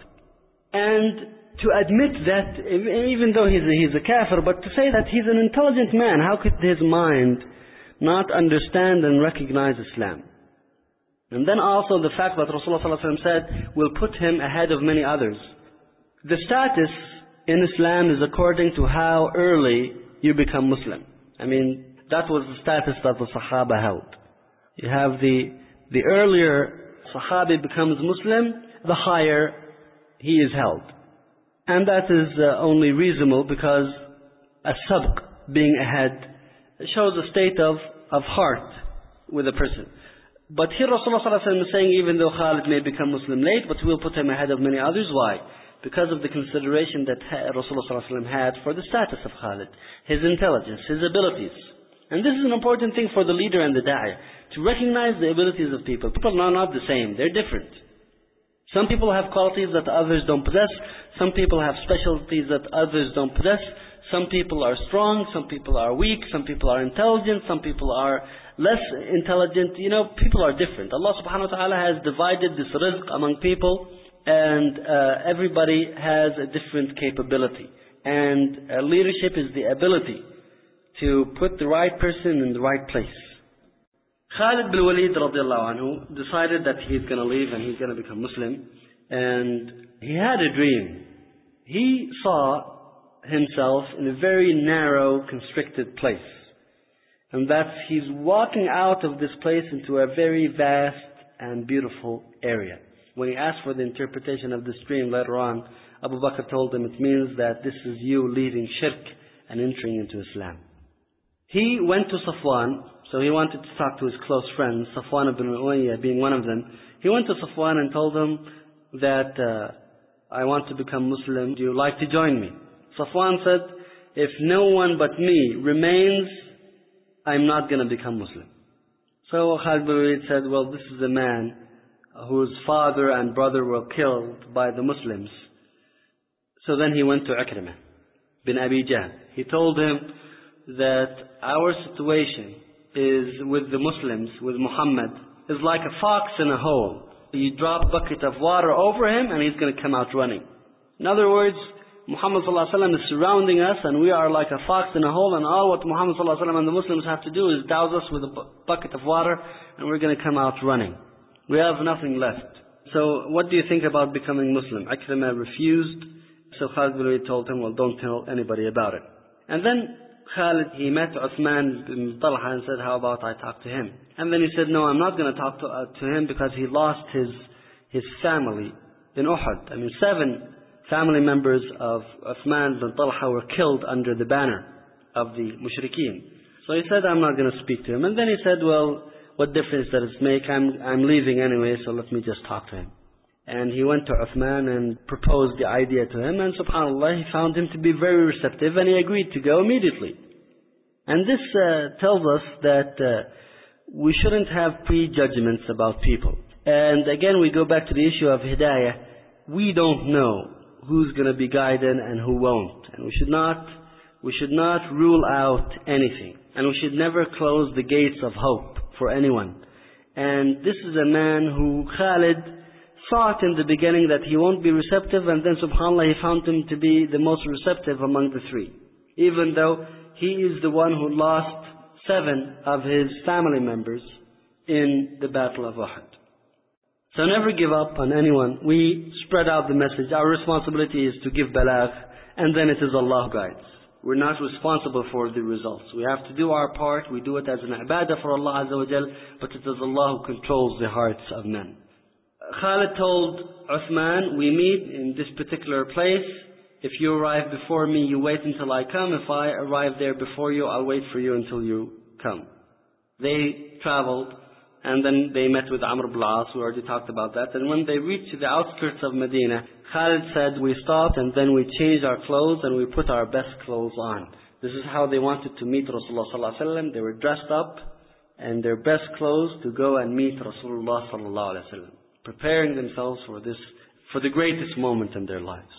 And to admit that, even though he's a, he's a kafir, but to say that he's an intelligent man, how could his mind not understand and recognize Islam? And then also the fact that Rasulullah sallallahu alaihi wasallam said, will put him ahead of many others. The status in Islam is according to how early you become Muslim. I mean, that was the status that the Sahaba held. You have the, the earlier Sahabi becomes Muslim, the higher he is held. And that is uh, only reasonable because a sabq, being ahead, shows a state of, of heart with a person. But here Rasulullah sallallahu alaihi wasallam is saying, even though Khalid may become Muslim late, but we'll put him ahead of many others. Why? Because of the consideration that Rasulullah sallallahu alaihi wasallam had for the status of Khalid, his intelligence, his abilities. And this is an important thing for the leader and the da'iyah, to recognize the abilities of people. People are not the same, they're different. Some people have qualities that others don't possess. Some people have specialties that others don't possess. Some people are strong, some people are weak, some people are intelligent, some people are less intelligent. You know, people are different. Allah subhanahu wa ta'ala has divided this rizq among people, and uh, everybody has a different capability. And uh, leadership is the ability to put the right person in the right place. Khalid bin Walid radiallahu anhu decided that he's going to leave and he's going to become Muslim. And he had a dream. He saw himself in a very narrow, constricted place. And that's, he's walking out of this place into a very vast and beautiful area. When he asked for the interpretation of this dream later on, Abu Bakr told him it means that this is you leaving shirk and entering into Islam. He went to Safwan, so he wanted to talk to his close friends, Safwan ibn Umayyah being one of them. He went to Safwan and told him that, uh, I want to become Muslim, do you like to join me? Safwan said, if no one but me remains, I'm not going to become Muslim. So Khalid bin Walid said, well, this is a man whose father and brother were killed by the Muslims. So then he went to Ikrimah bin Abi Jahl. He told him that our situation is with the Muslims, with Muhammad, is like a fox in a hole. You drop a bucket of water over him and he's going to come out running. In other words, Muhammad sallallahu alaihi wasallam is surrounding us and we are like a fox in a hole, and all what Muhammad sallallahu alaihi wasallam and the Muslims have to do is douse us with a bu bucket of water and we're going to come out running. We have nothing left. So what do you think about becoming Muslim? Ikrimah refused. So Khalid bin Walid told him, well, don't tell anybody about it. And then Khalid, he met Uthman bin Talha and said, how about I talk to him? And then he said, no, I'm not going to talk to, uh, to him because he lost his, his family in Uhud. I mean, seven family members of Uthman bin Talha were killed under the banner of the Mushrikeen. So he said, I'm not going to speak to him. And then he said, well, what difference does it make? I'm, I'm leaving anyway, so let me just talk to him. And he went to Uthman and proposed the idea to him, and subhanAllah, he found him to be very receptive, and he agreed to go immediately. And this uh, tells us that uh, we shouldn't have prejudgments about people. And again, we go back to the issue of hidayah. We don't know who's going to be guided and who won't. And we should not, we should not rule out anything. And we should never close the gates of hope for anyone. And this is a man who Khalid thought in the beginning that he won't be receptive, and then subhanAllah, he found him to be the most receptive among the three. Even though he is the one who lost seven of his family members in the Battle of Uhud. So never give up on anyone. We spread out the message. Our responsibility is to give balagh, and then it is Allah who guides. We're not responsible for the results. We have to do our part. We do it as an ibadah for Allah Azza wa Jal, but it is Allah who controls the hearts of men. Khalid told Uthman, we meet in this particular place. If you arrive before me, you wait until I come. If I arrive there before you, I'll wait for you until you come. They traveled, and then they met with Amr ibn al-As. We already talked about that. And when they reached the outskirts of Medina, Khalid said, we stopped and then we changed our clothes and we put our best clothes on. This is how they wanted to meet Rasulullah sallallahu alaihi wasallam. They were dressed up in their best clothes to go and meet Rasulullah sallallahu alaihi wasallam, preparing themselves for this, for the greatest moment in their lives.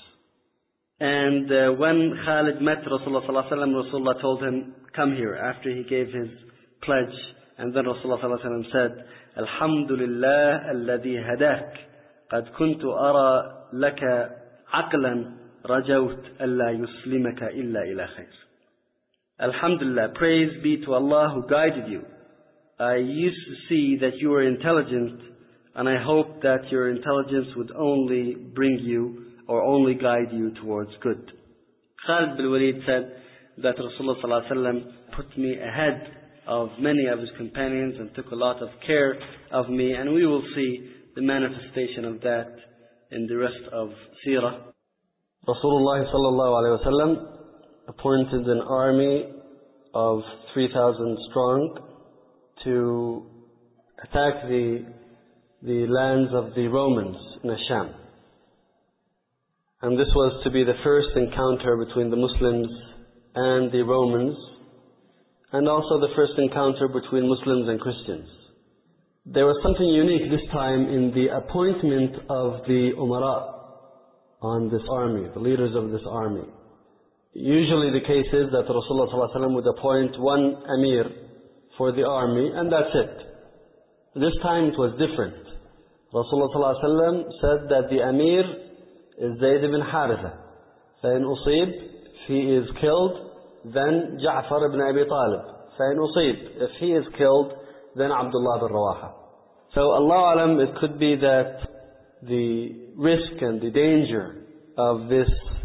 And uh, when Khalid met Rasulullah sallallahu alaihi wasallam, Rasulullah told him, come here, after he gave his pledge. And then Rasulullah sallallahu alaihi wasallam said, Alhamdulillah alladhi hadak, qad kuntu ara laka aqlan rajawt alla yuslimaka illa ila khair. Alhamdulillah, praise be to Allah who guided you. I used to see that you were intelligent, and I hope that your intelligence would only bring you or only guide you towards good. Khalid bin Walid said that Rasulullah sallallahu alaihi wasallam put me ahead of many of his companions and took a lot of care of me, and we will see the manifestation of that in the rest of Seerah. Rasulullah sallallahu alaihi wasallam appointed an army of three thousand strong to attack the the lands of the Romans in Asham. And this was to be the first encounter between the Muslims and the Romans, and also the first encounter between Muslims and Christians. There was something unique this time in the appointment of the Umara on this army, the leaders of this army. Usually the case is that Rasulullah sallallahu alaihi wasallam would appoint one Amir for the army, and that's it. This time it was different. Rasulullah sallallahu alaihi wasallam said that the Amir is Zayd ibn Haritha. فَإِنْ أُصِيب, if he is killed, then Ja'far ibn Abi Talib. فَإِنْ أُصِيب, if he is killed, then Abdullah bin Rawaha. So Allah alam, it could be that the risk and the danger of this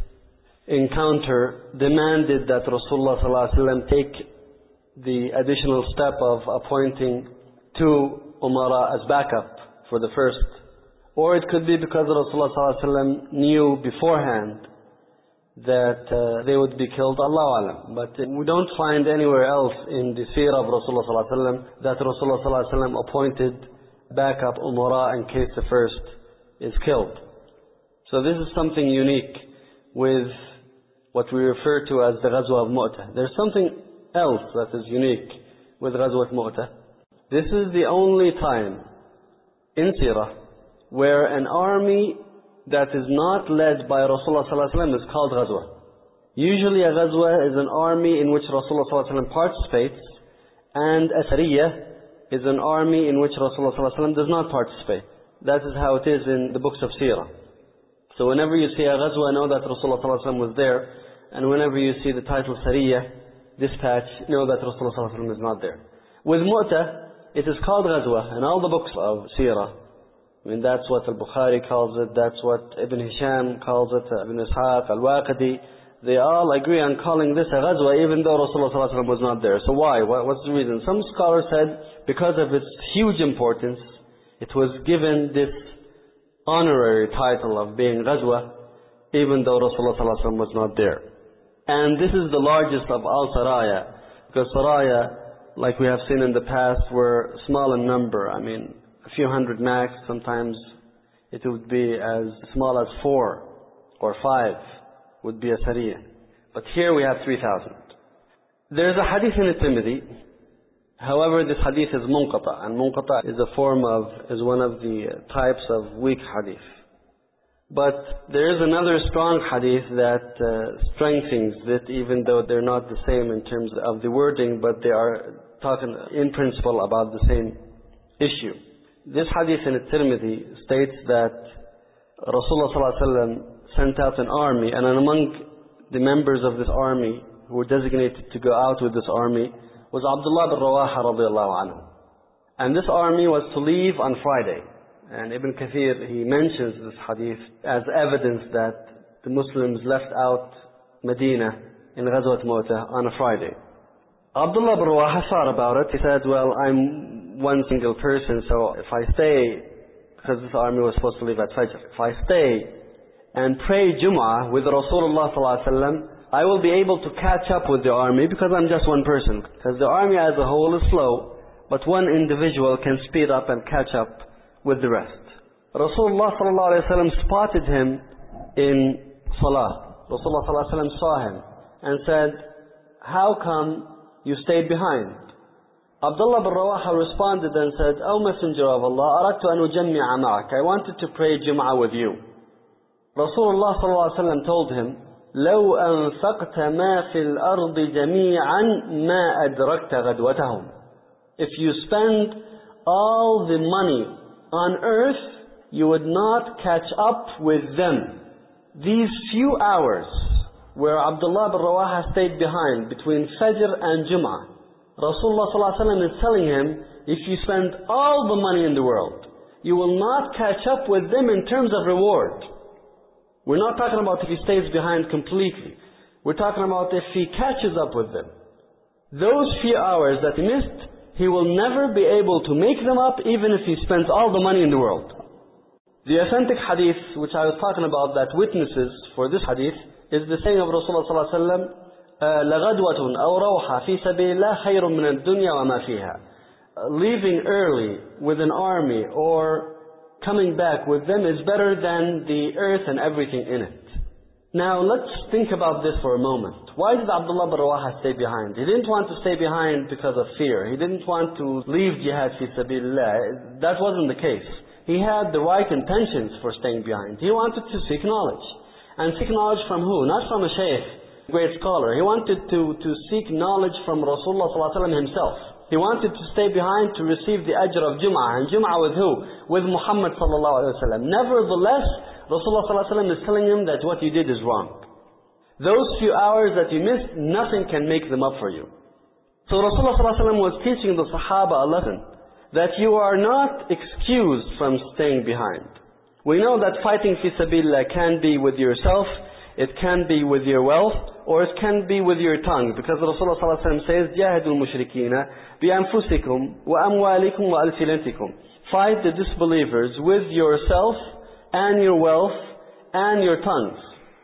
encounter demanded that Rasulullah sallallahu alaihi wasallam take the additional step of appointing two Umara as backup for the first. Or it could be because Rasulullah sallallahu alaihi wasallam knew beforehand that uh, they would be killed, Allah alam. But uh, we don't find anywhere else in the seerah of Rasulullah sallallahu alaihi wasallam that Rasulullah sallallahu alaihi wasallam appointed backup Umara in case the first is killed. So this is something unique with what we refer to as the Ghazwa of Mu'tah. There's something else that is unique with Ghazwa of Mu'tah. This is the only time in seerah where an army that is not led by Rasulullah sallallahu alaihi wasallam is called ghazwa. Usually a ghazwa is an army in which Rasulullah sallallahu alaihi wasallam participates, and a sariyah is an army in which Rasulullah sallallahu alaihi wasallam does not participate. That is how it is in the books of Seerah. So whenever you see a ghazwa, know that Rasulullah sallallahu alaihi wasallam was there, and whenever you see the title sariyah, dispatch, know that Rasulullah sallallahu alaihi wasallam is not there. With Mu'tah, it is called ghazwa in all the books of Seerah. I mean, that's what Al-Bukhari calls it, that's what Ibn Hisham calls it, Ibn Ishaq, Al-Waqidi. They all agree on calling this a ghazwa even though Rasulullah sallallahu alaihi wasallam was not there. So why? What's the reason? Some scholars said because of its huge importance, it was given this honorary title of being ghazwa even though Rasulullah sallallahu alaihi wasallam was not there. And this is the largest of all saraya, because saraya, like we have seen in the past, were small in number. I mean, a few hundred max. Sometimes it would be as small as four or five would be a sariyah. But here we have three thousand. There is a hadith in At-Tirmidhi. However, this hadith is munqata, and munqata is a form of, is one of the types of weak hadith. But there is another strong hadith that uh, strengthens it, even though they're not the same in terms of the wording, but they are talking in principle about the same issue. This hadith in At-Tirmidhi states that Rasulullah sallallahu alaihi wasallam sent out an army, and among the members of this army who were designated to go out with this army was Abdullah bin Rawaha radiallahu anhu. And this army was to leave on Friday. And Ibn Kathir, he mentions this hadith as evidence that the Muslims left out Medina in Ghazwat Mu'tah on a Friday. Abdullah bin Rawaha thought about it. He said, well, I'm one single person, so if I stay, because this army was supposed to leave at Fajr, if I stay and pray Jum'ah with Rasulullah sallallahu alaihi wasallam, I will be able to catch up with the army because I'm just one person. Because the army as a whole is slow, but one individual can speed up and catch up with the rest. Rasulullah sallallahu alaihi wasallam spotted him in Salah. Rasulullah sallallahu alaihi wasallam saw him and said, how come you stayed behind? Abdullah bin Rawaha responded and said, O Messenger of Allah, أردت أن أجمع معك. I wanted to pray Jum'ah with you. Rasulullah sallallahu alaihi wasallam told him, لو أنفقت ما في الأرض جميعا ما أدركت غدوتهم. If you spend all the money on earth, you would not catch up with them. These few hours where Abdullah bin Rawaha stayed behind between Fajr and Jum'ah, Rasulullah sallallahu alaihi wasallam is telling him, if you spend all the money in the world, you will not catch up with them in terms of reward. We're not talking about if he stays behind completely. We're talking about if he catches up with them. Those few hours that he missed, he will never be able to make them up even if he spends all the money in the world. The authentic hadith which I was talking about that witnesses for this hadith is the saying of Rasulullah sallallahu alaihi wasallam, لَغَدْوَةٌ أَوْ رَوْحَ فِي سَبِيلِ اللَّهِ خَيْرٌ مِنَ الدُّنْيَا وَمَا فِيهَا. Leaving early with an army or coming back with them is better than the earth and everything in it. Now let's think about this for a moment. Why did Abdullah bin Rawaha stay behind? He didn't want to stay behind because of fear. He didn't want to leave jihad fi sabilillah. That wasn't the case. He had the right intentions for staying behind. He wanted to seek knowledge. And seek knowledge from who? Not from a shaykh, great scholar. He wanted to, to seek knowledge from Rasulullah sallallahu alaihi wasallam himself. He wanted to stay behind to receive the ajr of Jum'ah. And Jum'ah with who? With Muhammad sallallahu alaihi wasallam. Nevertheless, Rasulullah sallallahu alaihi wasallam is telling him that what you did is wrong. Those few hours that you missed, nothing can make them up for you. So Rasulullah sallallahu alaihi wasallam was teaching the Sahaba a lesson, that you are not excused from staying behind. We know that fighting fi sabilillah can be with yourself, it can be with your wealth, or it can be with your tongue. Because Rasulullah sallallahu alaihi wasallam says, جَاهِدُوا الْمُشْرِكِينَ بِأَنفُسِكُمْ وَأَمْوَالِكُمْ وَأَلْسِنَتِكُمْ. Fight the disbelievers with yourself and your wealth and your tongues.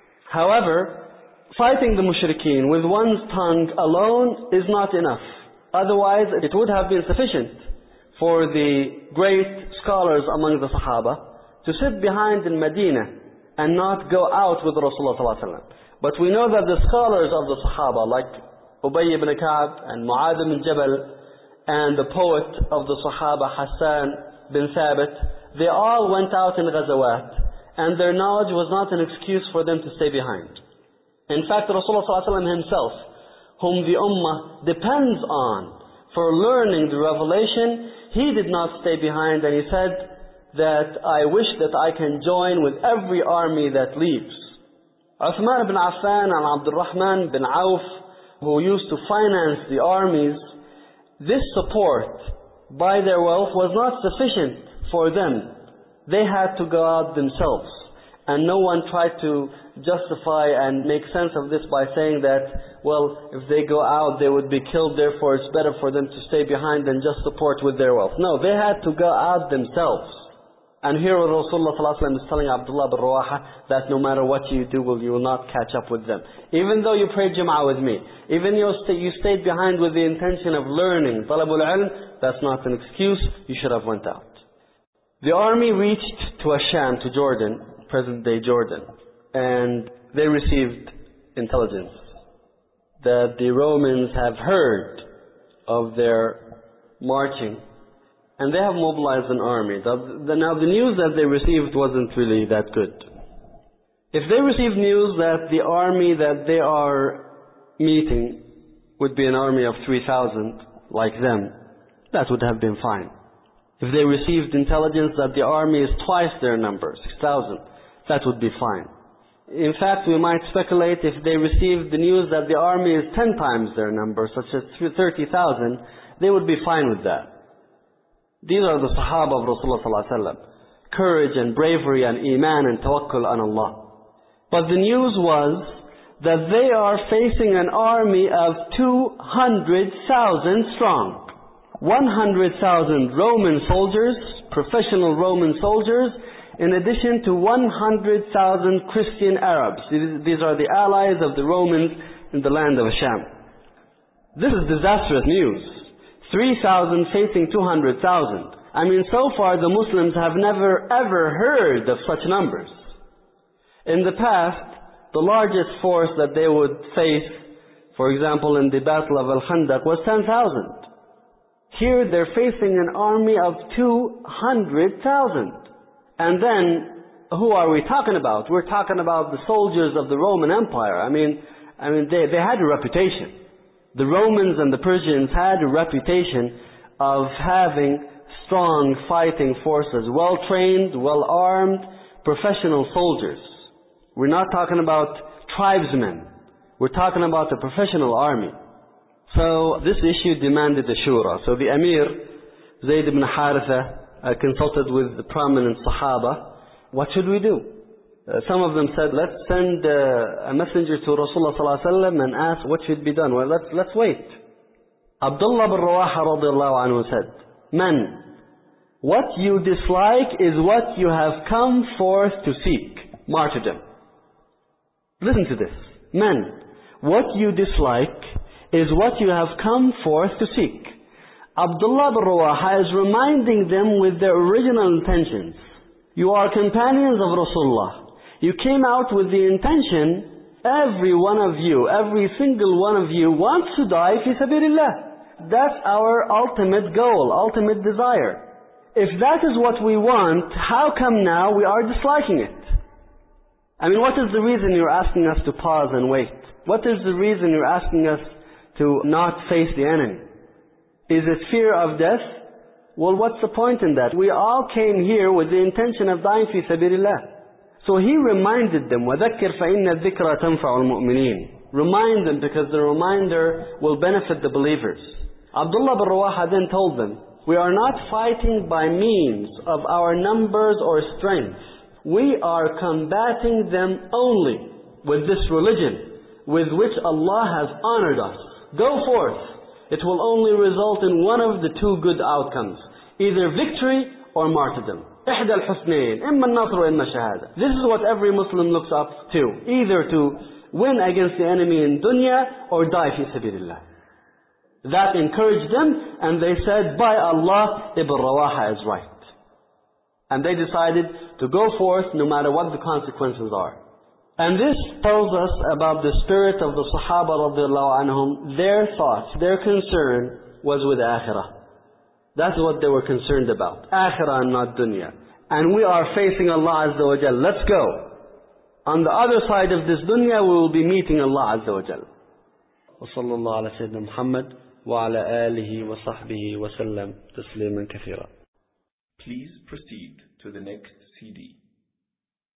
However, fighting the mushrikeen with one's tongue alone is not enough. Otherwise, it would have been sufficient for the great scholars among the Sahaba to sit behind in Medina and not go out with Rasulullah sallallahu alaihi wasallam. But we know that the scholars of the Sahaba, like Ubay ibn Ka'b and Mu'adh ibn Jabal, and the poet of the Sahaba Hassan bin Thabit, they all went out in ghazawat, and their knowledge was not an excuse for them to stay behind. In fact, Rasulullah sallallahu alaihi wasallam himself, whom the ummah depends on for learning the revelation, he did not stay behind, and he said that I wish that I can join with every army that leaves. Uthman ibn Affan and Abdul Rahman bin Auf, who used to finance the armies, this support by their wealth was not sufficient for them. They had to go out themselves. And no one tried to justify and make sense of this by saying that, well, if they go out they would be killed, therefore it's better for them to stay behind than just support with their wealth. No, they had to go out themselves. And here Rasulullah sallallahu alaihi wasallam is telling Abdullah bin Rawaha that no matter what you do, you will not catch up with them. Even though you prayed Jum'ah with me, even though you stayed behind with the intention of learning, talabul ilm, that's not an excuse, you should have went out. The army reached to Asham, to Jordan, present-day Jordan, and they received intelligence that the Romans have heard of their marching, and they have mobilized an army. Now the news that they received wasn't really that good. If they received news that the army that they are meeting would be an army of three thousand, like them, that would have been fine. If they received intelligence that the army is twice their number, six thousand, that would be fine. In fact, we might speculate if they received the news that the army is ten times their number, such as thirty thousand, they would be fine with that. These are the Sahaba of Rasulullah sallallahu alaihi wasallam. Courage and bravery and iman and tawakkul on Allah. But the news was that they are facing an army of two hundred thousand strong. one hundred thousand Roman soldiers, professional Roman soldiers, in addition to one hundred thousand Christian Arabs. These are the allies of the Romans in the land of Asham. This is disastrous news. three thousand facing two hundred thousand. I mean, so far the Muslims have never ever heard of such numbers. In the past, the largest force that they would face, for example in the Battle of Al-Khandaq, was ten thousand. Here they're facing an army of two hundred thousand. And then, who are we talking about? We're talking about the soldiers of the Roman Empire. I mean, I mean they, they had a reputation. The Romans and the Persians had a reputation of having strong fighting forces, well-trained, well-armed, professional soldiers. We're not talking about tribesmen. We're talking about a professional army. So this issue demanded a shura. So the Amir, Zayd ibn Haritha, uh, consulted with the prominent Sahaba. What should we do? Uh, some of them said, let's send uh, a messenger to Rasulullah sallallahu alaihi wasallam and ask what should be done. Well, let's, let's wait. Abdullah bin Rawaha radiallahu anhu said, Man, what you dislike is what you have come forth to seek. Martyrdom. Listen to this. Men, what you dislike is what you have come forth to seek. Abdullah bin Rawaha is reminding them with their original intentions. You are companions of Rasulullah. You came out with the intention, every one of you, every single one of you wants to die fi sabilillah. That's our ultimate goal, ultimate desire. If that is what we want, how come now we are disliking it? I mean, what is the reason you're asking us to pause and wait? What is the reason you're asking us to not face the enemy? Is it fear of death? Well, what's the point in that? We all came here with the intention of dying fi sabilillah. So he reminded them, وَذَكِّرْ فَإِنَّ الذِّكْرَ تَنْفَعُ الْمُؤْمِنِينَ. Remind them because the reminder will benefit the believers. Abdullah bin Rawaha then told them, we are not fighting by means of our numbers or strength. We are combating them only with this religion with which Allah has honored us. Go forth. It will only result in one of the two good outcomes, either victory or martyrdom. إحدى الحسنين إما النصر وإما الشهادة. This is what every Muslim looks up to, either to win against the enemy in dunya or die fi sabilillah. That encouraged them, and they said, by Allah, Ibn Rawaha is right. And they decided to go forth no matter what the consequences are. And this tells us about the spirit of the Sahaba radiallahu anhum. Their thoughts, their concern was with Akhirah. That's what they were concerned about. Akhirah and not dunya. and we are facing Allah Azza wa Jal. Let's go. On the other side of this dunya, we will be meeting Allah Azza wa Jal. وصلى الله على سيدنا محمد وعلى آله وصحبه وسلم تسليما كثيرا. Please proceed to the next C D.